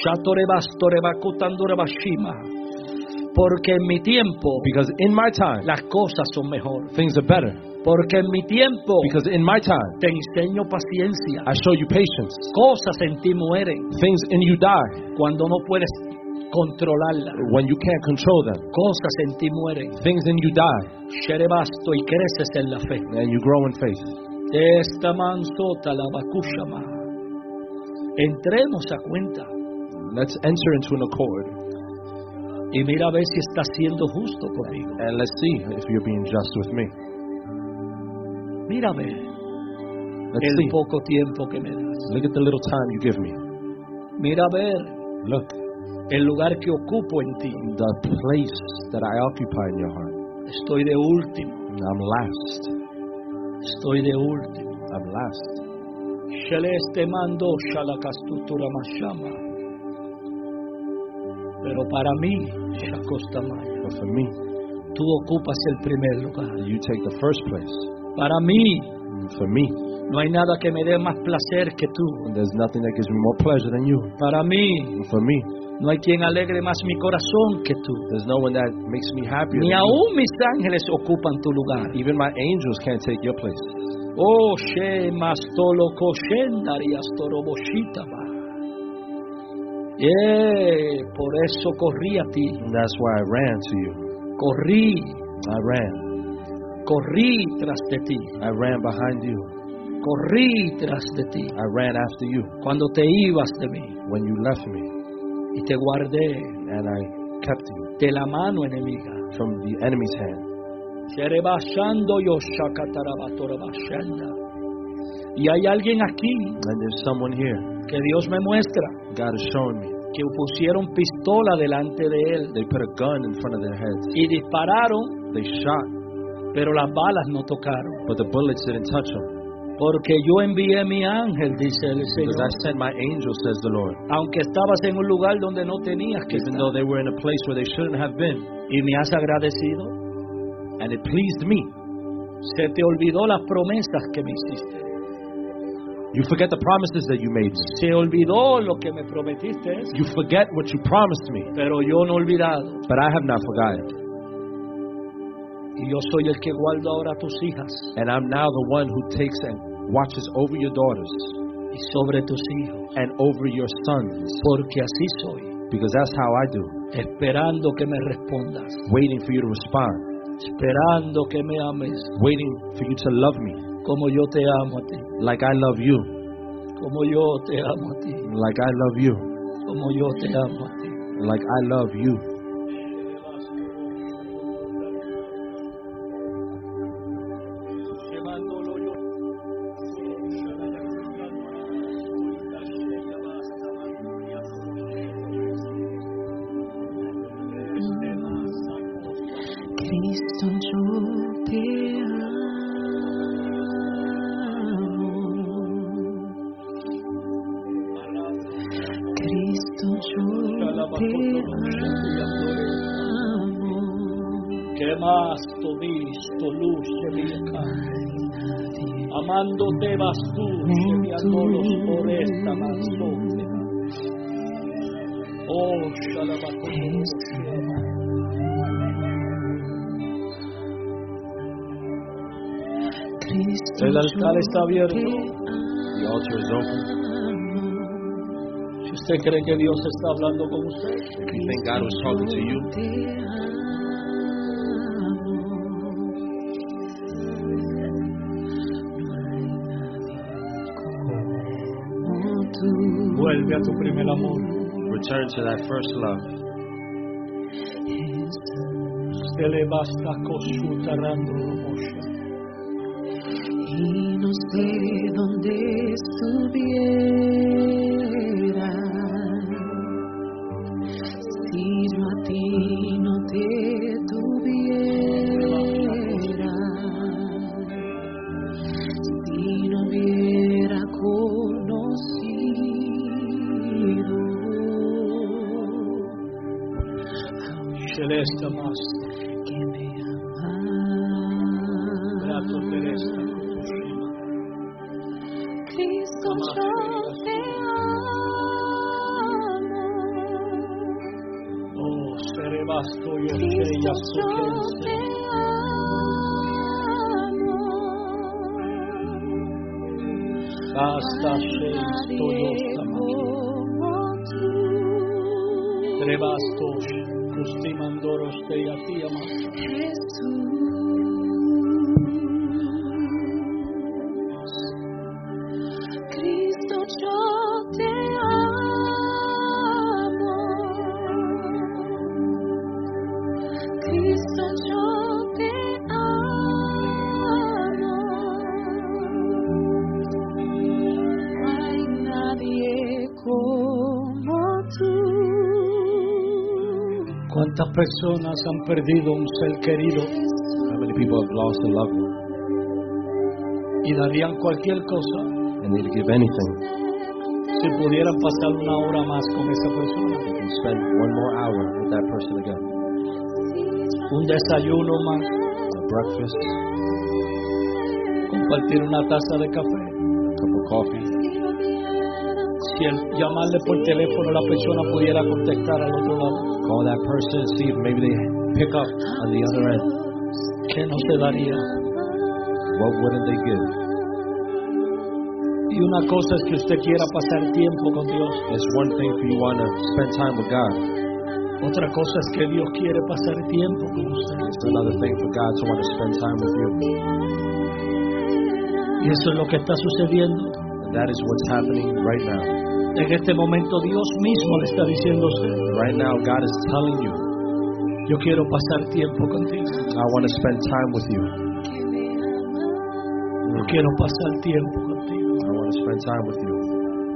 Porque en mi tiempo Because in my time, las cosas son mejor. things are better. Porque en mi tiempo Because in my time, te enseño paciencia. I show you patience. Cosas en ti mueren Things in you die cuando no puedes controlarlas. when you can't control them. Cosas en ti mueren. Things in you die, Sherebasto y creces en la fe. and you grow in faith. Esta mansota la bakushama. Entremos a cuenta Let's enter into an accord, y mira a ver si estás siendo justo conmigo. and let's see if you're being just with me. Mira a ver Let's el see. poco tiempo que me das. Look at the little time you give me. Mira a ver Look, el lugar que ocupo en ti. the place that I occupy in your heart. Estoy de último. I'm last. Estoy de último. I'm last. Celeste mando shalakastutura mashama. Pero para mí, Shakostamaya, But for me, tú ocupas el primer lugar. you take the first place. Para mí, For me, no hay nada que me dé más placer que tú. there's nothing that gives me more pleasure than you. Para mí, For me, no hay quien alegre más mi corazón que tú. there's no one that makes me happier Ni than you. aún mis ángeles ocupan tu lugar. Even my angels can't take your place. Oh, she mastolo koshendari astoroboshitaba. Por eso corrí a ti. And that's why I ran to you. Corrí tras de ti. I ran behind you. Corrí tras de ti. I ran after you Cuando te ibas de mí when you left me, y te guardé and I kept you de la mano enemiga. from the enemy's hand. Sherebashando yo shakatarabatorabashanda. Y hay alguien aquí And there's someone here, que Dios me muestra God is showing me, que pusieron pistola delante de él they put a gun in front of their heads. y dispararon, They shot, pero las balas no tocaron. but the bullets didn't touch them. Porque yo envié mi ángel, dice el Because I Señor. sent my angel, says the Lord. Aunque estabas en un lugar donde no tenías que Even estar. though they were in a place where they shouldn't have been. Y me has agradecido. And it pleased me. Se te olvidó las promesas que me hiciste. You forget the promises that you made me. Se olvidó lo que me prometiste. You forget what you promised me. Pero yo no he olvidado. But I have not forgotten. Y yo soy el que guardo ahora a tus hijas And I'm now the one who takes and watches over your daughters y sobre tus hijos. and over your sons. Porque así soy. Because that's how I do. Esperando que me respondas. Waiting for you to respond. Esperando que me ames. Waiting for you to love me Como yo te amo a ti. like I love you. Como yo te amo a ti. Like I love you. Como yo te amo a ti. Like I love you. Cristo, yo te amo. Cristo, yo te amo. ¿Qué más tú visto, luz de mi cara? Amándote vas tú, enviándolos por esta mansión. Oh, Shalabacono. El altar está abierto. The altar is open. Si usted cree que Dios está hablando con usted, If you think God was talking to you, vuelve a tu primer amor. return to that first love. Se le basta cosutarando mosha. Y no sé dónde estuviera si yo a ti no te tuviera, si no hubiera conocido Celeste más. que me Grato ama. Teresa. Cristo, yo te amo. Oh, Serebasto yo Cristo, yo te amo. Basta Nadie Shesto Yosama. como tú. Trebastos, Custimandoros de Yatiama. Jesús. Cristo, yo te amo. Cristo, yo te amo. No hay nadie como tú. ¿Cuántas personas han perdido un ser querido How many people have lost a loved one y darían cualquier cosa and they'd give anything si pudieran pasar una hora más con esa persona? and spend one more hour with that person again? Un desayuno más, A breakfast, compartir una taza de café. a cup of coffee. Si el llamarle por teléfono la persona pudiera contestar al otro lado, Call that person and see if maybe they pick up on the other end. ¿qué no se daría? What wouldn't they give? Y una cosa es que usted quiera pasar tiempo con Dios. It's one thing if you want to spend time with God. Otra cosa es que Dios quiere pasar tiempo con usted. It's another thing for God to want to spend time with you. Y eso es lo que está sucediendo. And that is what's happening right now. En este momento Dios mismo le está diciendo a usted, Right now, God is telling you, yo quiero pasar tiempo contigo. I want to spend time with you. Yo quiero pasar tiempo contigo. I want to spend time with you.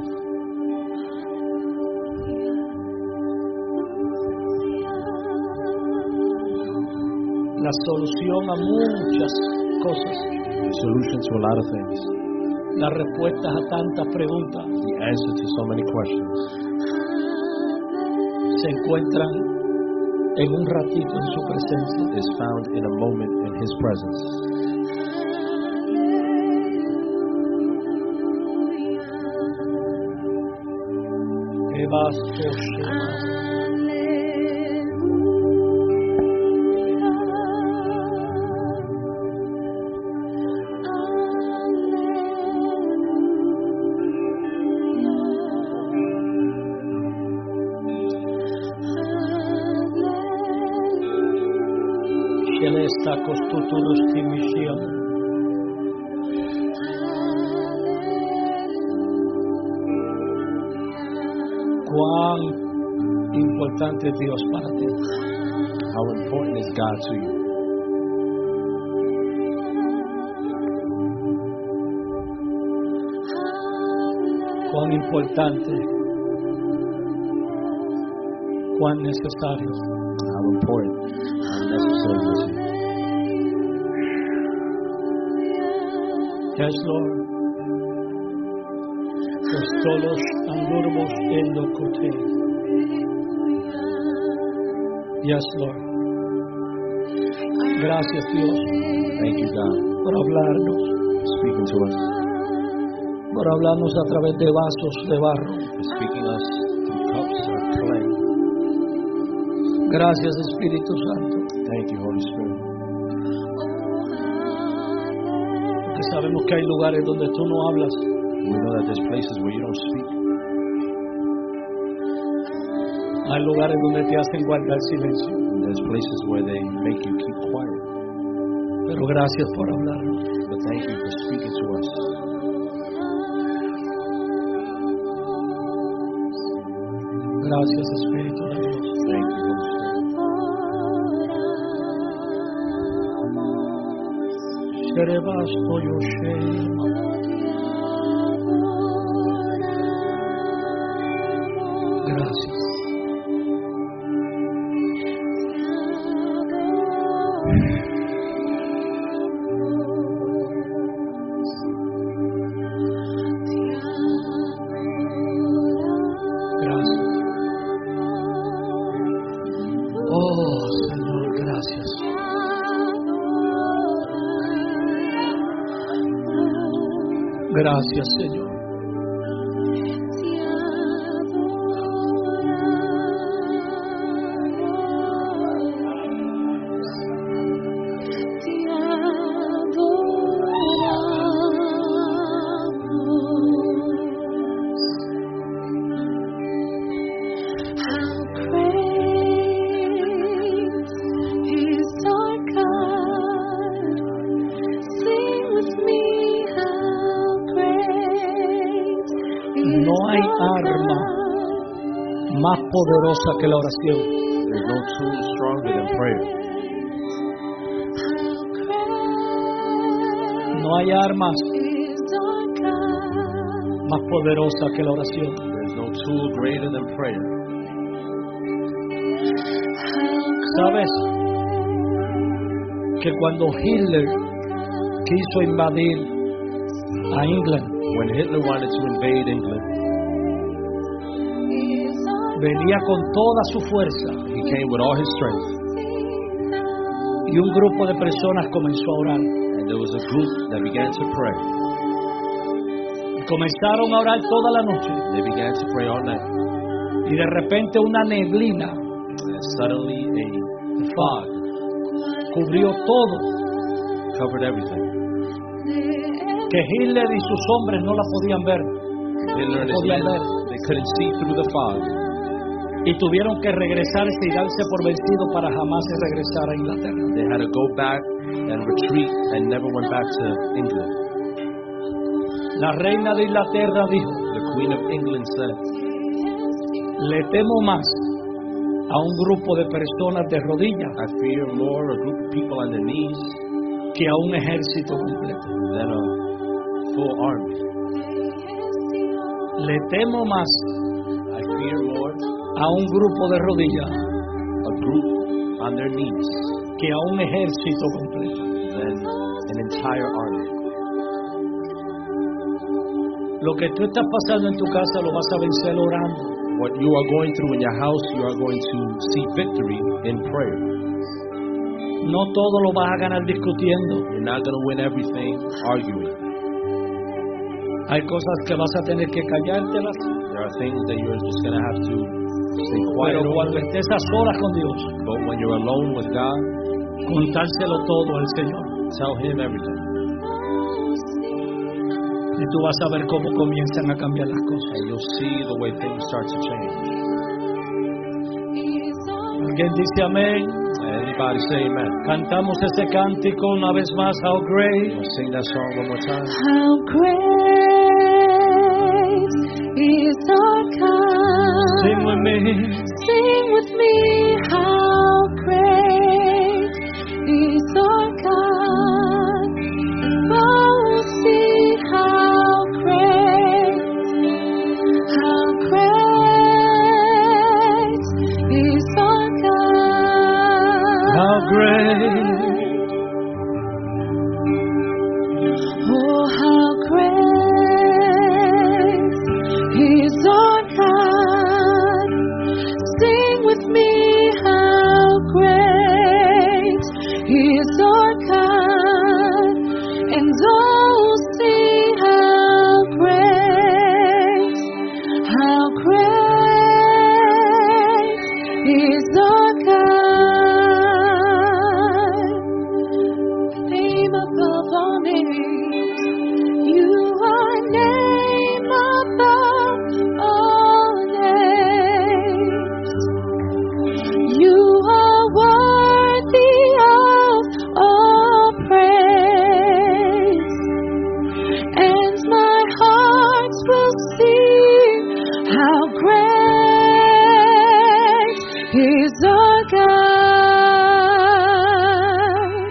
La solución a muchas cosas, The solution to a lot of things. las respuestas a tantas preguntas The answer to so many questions se encuentran en un ratito en su presencia. is found in a moment in His presence. Ebasto Shema. Shelesta Kostuturus Timishiam. Cuán importante es Dios para ti. How important is God to you? Cuán importante, cuán necesario. How important, how necessary is He? Yes, Lord. Todos angurbos endocote. Yes, Lord. Gracias, Dios, Thank you, God, por hablarnos, speaking to us, por hablarnos a través de vasos de barro. for speaking us through cups of clay. Gracias, Espíritu Santo, Thank you, Holy Spirit. porque sabemos que hay lugares donde tú no hablas, We know that there's places where you don't speak. hay lugares donde te hacen guardar silencio. And there's places where they make you keep quiet. Pero gracias por hablarnos. But thank you for speaking to us. Gracias, Espíritu de Dios. Thank you, Holy Spirit. Sherebasto Yoshema. Gracias. Gracias. Oh, Gracias, Señor. No hay arma más poderosa que la oración. There's no tool stronger than prayer. No hay armas más poderosa que la oración. There's no tool greater than prayer. ¿Sabes? Que cuando Hitler quiso invadir a England, When Hitler wanted to invade England, venía con toda su fuerza he came with all his strength. y un grupo de personas comenzó a orar. And there was a group that began to pray. Comenzaron a orar toda la noche They began to pray all night. y de repente una neblina And suddenly a fog cubrió todo, covered everything. que Hitler y sus hombres no la podían ver Hitler and his men, they couldn't see through the fog. y tuvieron que regresarse y darse por vencido para jamás regresar a Inglaterra. They had to go back and retreat and never went back to England. La reina de Inglaterra dijo: The Queen of England said, le temo más a un grupo de personas de rodillas I fear more a group of people on their knees que a un ejército completo. than a full army. Le temo más I fear more a un grupo de rodillas a group on their knees que a un ejército completo. than an entire army. Lo que tú estás pasando en tu casa lo vas a vencer orando. What you are going through in your house, you are going to see victory in prayer. No todo lo vas a ganar discutiendo. You're not going to win everything arguing. Hay cosas que vas a tener que callártelas, There are things that you're just going to have to stay quiet pero over. cuando estés a solas con Dios, But when you're alone with God, contárselo todo al Señor. tell Him everything. Y tú vas a ver cómo comienzan a cambiar las cosas. And you'll see the way things start to change. Alguien dice amén. Anybody say amen? Cantamos ese cántico una vez más. How great Let's sing that song one more time. How great is our God. Sing with me. Sing with me, how great is our God. Oh, see how great is our God. How great. Oh, how great is our God. Sing with me, how great is our God. And oh, see how great is our God. Name above all names, you are name above all names. You are worthy of all praise, and my heart will sing how great is our God.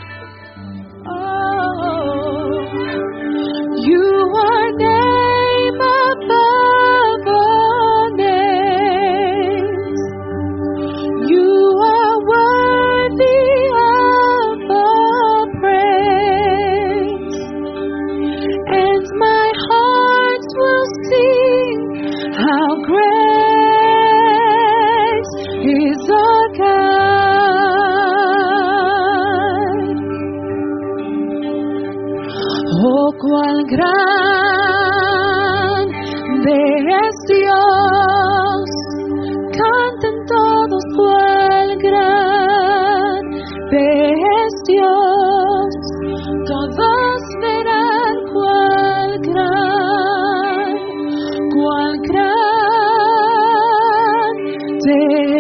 Oh, you are name above all names. You are worthy of all praise, and my heart will sing how great is our God. Oh, cuán grande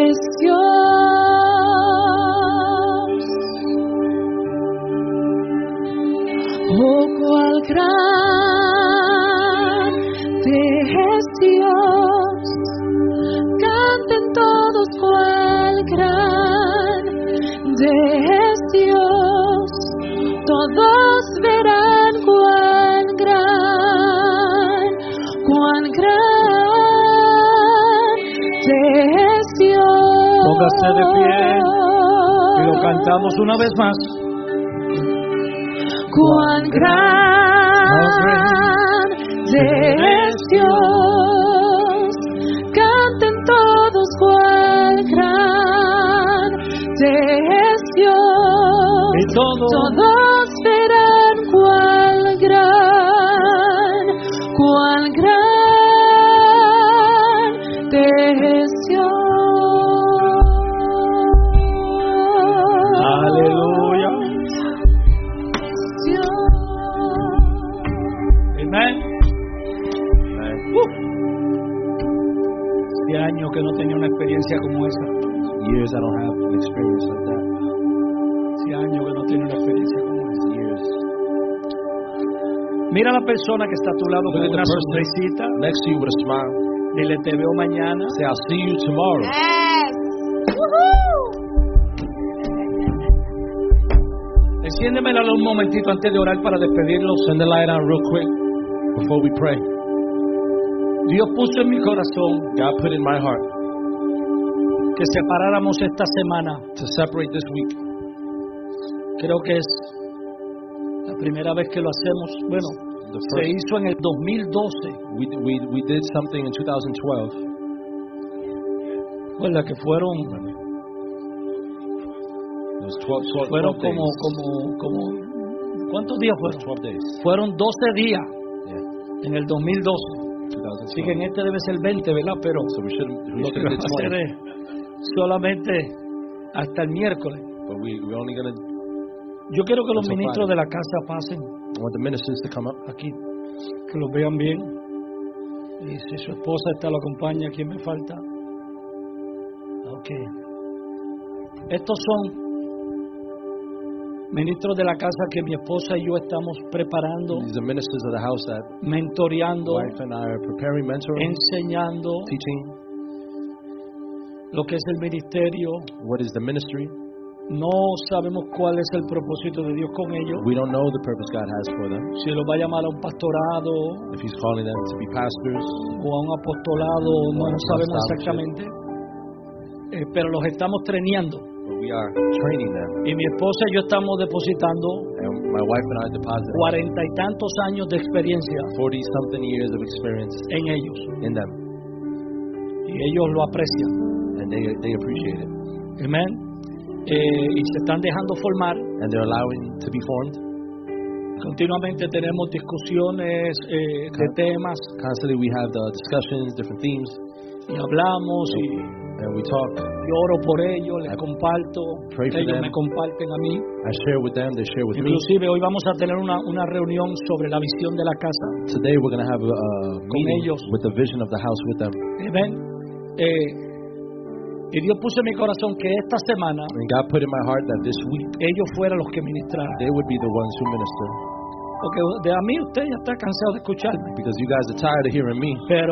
es Dios. Oh, cuál grande es Dios. Canten todos cuál grande es Dios. Todos verán cuán grande es Dios. Póngase de pie y lo cantamos una vez más. Cuán grande es Dios. Canten todos cuán grande es Dios. Y todos verán cuán grande es Dios. Aleluya. Amén. Hace años que no tenía una experiencia como esa. Years I don't have an experience like that. Hace años que no tenía una experiencia como esa. Years. Mira a la persona que está a tu lado con Look at the una person sonrisita. next to you with a smile. Dile, te veo mañana. Say, I'll see you tomorrow. Enciéndemela un momentito antes de orar para despedirlos. Send the light on real quick before we pray. Dios puso en mi corazón God put in my heart que separáramos esta semana. to separate this week. Creo que es la primera vez que lo hacemos. Bueno, The se first, hizo en el 2012. we did something in 2012. Recuerda que fueron It was 12 como days. ¿cuántos días It was fueron? 12 days. Fueron 12 días Yeah, en el 2012. 2012. Así que en este debe ser 20, ¿verdad? Pero So we should lo que have va a hacer did 20. es solamente hasta el miércoles. But we're only going to, Yo quiero que los Until ministros Friday. de la casa pasen I want the ministers to come up. aquí, que los vean bien. Y si su esposa está, lo acompaña. ¿Quién me falta? Ok. Estos son ministros de la casa que mi esposa y yo estamos preparando, These are ministers of the house that mentoreando, wife and I are preparing, mentoring, enseñando teaching lo que es el ministerio. what is the ministry. No sabemos cuál es el propósito de Dios con ellos. We don't know the purpose God has for them. Si los va a llamar a un pastorado If He's calling them to be pastors, o a un apostolado, no O a sabemos apostolado. exactamente. Pero los estamos traineando. but we are training them. Y mi esposa y yo estamos depositando And my wife and I deposit 40 y tantos años de experiencia 40-something years of experience en ellos. in them, Y ellos lo aprecian. and they appreciate it, Amén. Y se están dejando formar. and they're allowing to be formed. Continuamente tenemos discusiones de temas Constantly we have the discussions, different themes, y hablamos y and we talk. yo oro por ellos, les comparto, Pray for ellos them. me comparten a mí. I share with them, they share with me. Inclusive hoy vamos a tener una reunión sobre la visión de la casa. Today we're going to have a meeting ellos. with the vision of the house with them. Amén. Y Dios puso en mi corazón que esta semana And God put in my heart that this week ellos fueran los que ministraran. they would be the ones who minister, Porque de a mí usted ya está cansado de escucharme. because you guys are tired of hearing me. Pero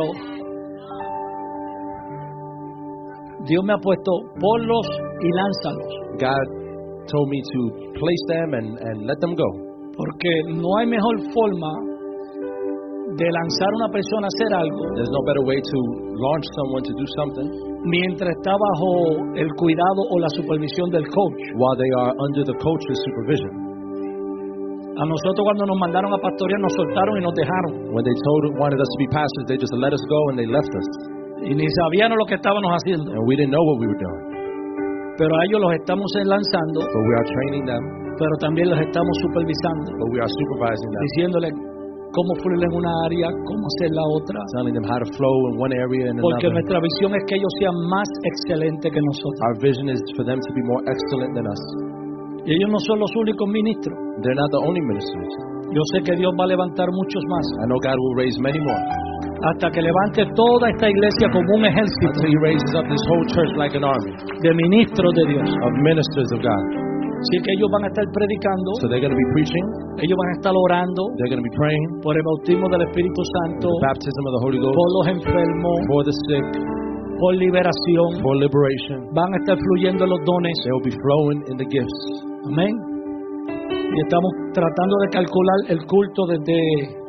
Dios me ha puesto ponlos y lánzalos. God told me to place them and let them go, Porque no hay mejor forma de lanzar a una persona a hacer algo there's no better way to launch someone to do something mientras está bajo el cuidado o la supervisión del coach. while they are under the coach's supervision. A nosotros cuando nos mandaron a pastorear nos soltaron y nos dejaron. When they wanted us to be pastors, they just let us go and they left us, Y ni sabíamos lo que estábamos haciendo. and we didn't know what we were doing. Pero a ellos los estamos lanzando, But we are training them, pero también los estamos supervisando, but we are supervising them, diciéndoles cómo fluir en una área, cómo hacer la otra. telling them how to flow in one area and Porque another. nuestra visión es que ellos sean más excelentes que nosotros. Our vision is for them to be more excellent than us. Y ellos no son los únicos ministros. They're not the only ministers. Yo sé que Dios va a levantar muchos más. I know God will raise many more. hasta que levante toda esta iglesia como un ejército until He raises up this whole church like an army de ministros de Dios. of ministers of God. Así que ellos van a estar predicando, So they're going to be preaching, ellos van a estar orando they're going to be praying por el bautismo del Espíritu Santo, for the baptism of the Holy Ghost, por los enfermos, for the sick, por liberación. for liberation. Van a estar fluyendo los dones. They will be flowing in the gifts. Amén. Y estamos tratando de calcular el culto desde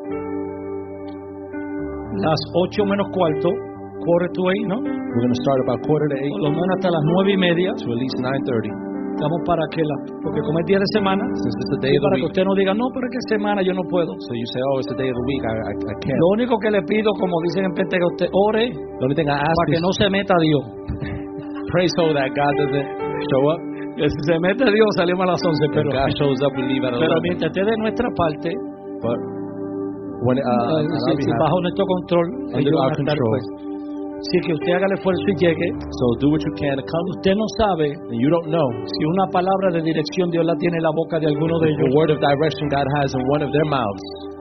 las 8 menos cuarto, quarter to 8, ¿no? We're going to start about 7:45 Por lo menos hasta las 9:30. to at least 9:30. Estamos para que porque como es día de semana, Since it's the day y of the para que week, usted no diga, no, pero es que semana yo no puedo. so you say, oh, it's the day of the week, I can't. Lo único que le pido, como dicen en Pentecostés, ore The only thing I ask para que is no se meta Dios. pray so that God doesn't show up. Que si se mete Dios, salimos a las 11, If pero God shows up, we leave at pero 11. mientras esté de nuestra parte, But when on our si behalf, bajo nuestro control, under ellos van our a estar, control. pues. Así que usted haga el esfuerzo y llegue. So do what you can to come. Usted no sabe And you don't know si una palabra de dirección Dios la tiene en la boca de alguno de the ellos, word of direction God has in one of their mouths,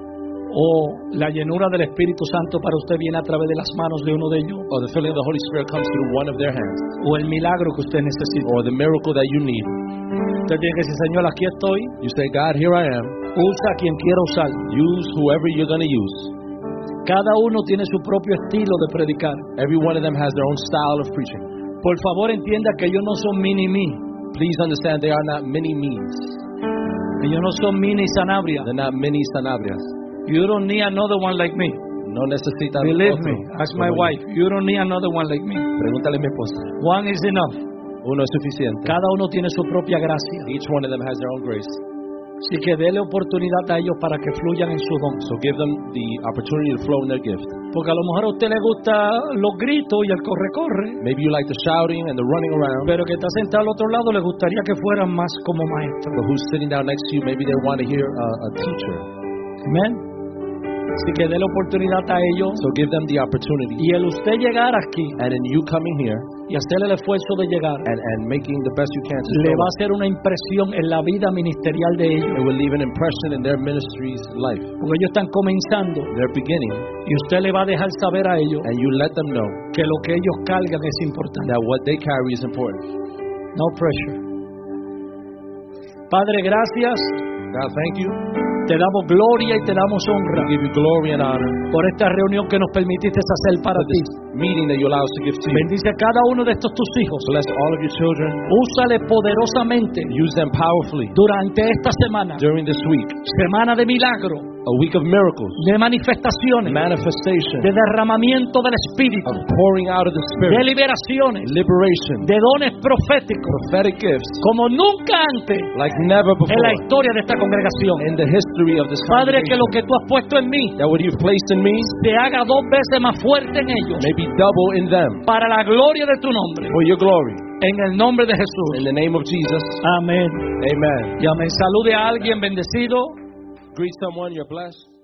o la llenura del Espíritu Santo para usted viene a través de las manos de uno de ellos, or the filling of the Holy Spirit comes through one of their hands, o el milagro que usted necesita. or the miracle that you need. Usted tiene que decir, Señor, aquí estoy, You say, God, here I am. usa a quien quiera usar. Use whoever you're going to use. Cada uno tiene su propio estilo de predicar. Every one of them has their own style of preaching. Por favor, entienda que ellos no son mini-me. Please understand they are not mini me's. Ellos no son mini Sanabria. They're not mini Sanabrias. You don't need another one like me. No necesitan Believe otro me, ask my como yo. wife. You don't need another one like me. Pregúntale a mi esposa. One is enough. Uno es suficiente. Cada uno tiene su propia gracia. Each one of them has their own grace. Así que déle oportunidad a ellos para que fluyan en su don. So give them the opportunity to flow in their gift. Porque a lo mejor a usted le gusta los gritos y el corre-corre, Maybe you like the shouting and the running around, pero que está sentado al otro lado le gustaría que fueran más como maestro. but who's sitting down next to you, maybe they want to hear a teacher. Amén. Así que déle oportunidad a ellos. So give them the opportunity. Y el usted llegar aquí And in you coming here y hacer el esfuerzo de llegar, and making the best you can to le show va a up, hacer una impresión en la vida ministerial de ellos. it will leave an impression in their ministry's life. Porque ellos están comenzando They're beginning, y usted le va a dejar saber a ellos and you let them know que lo que ellos cargan es importante. that what they carry is important. No pressure. Padre, gracias. God, thank you. Te damos gloria y te damos honra We give you glory and honor por esta reunión que nos permitiste hacer para for ti. this meeting that you allow us to give to you. Bendice a cada uno de estos tus hijos. Bless all of your children. Úsale poderosamente Use them powerfully durante esta semana. during this week. Semana de milagro, A week of miracles, de manifestaciones, manifestation, de derramamiento del Espíritu, of pouring out of the de Spirit, liberaciones, liberation, de dones proféticos, prophetic gifts como nunca antes like never en la before historia de esta congregación. in the history of this Padre, que lo congregation. que tú has puesto en mí That what you've placed in me se haga 2 veces más fuerte en ellos, may be double in them para la gloria de tu nombre, for your glory. en el nombre de Jesús. In the name of Jesus, Amén. amen. Y amén. Salude a alguien bendecido. Greet someone, you're blessed.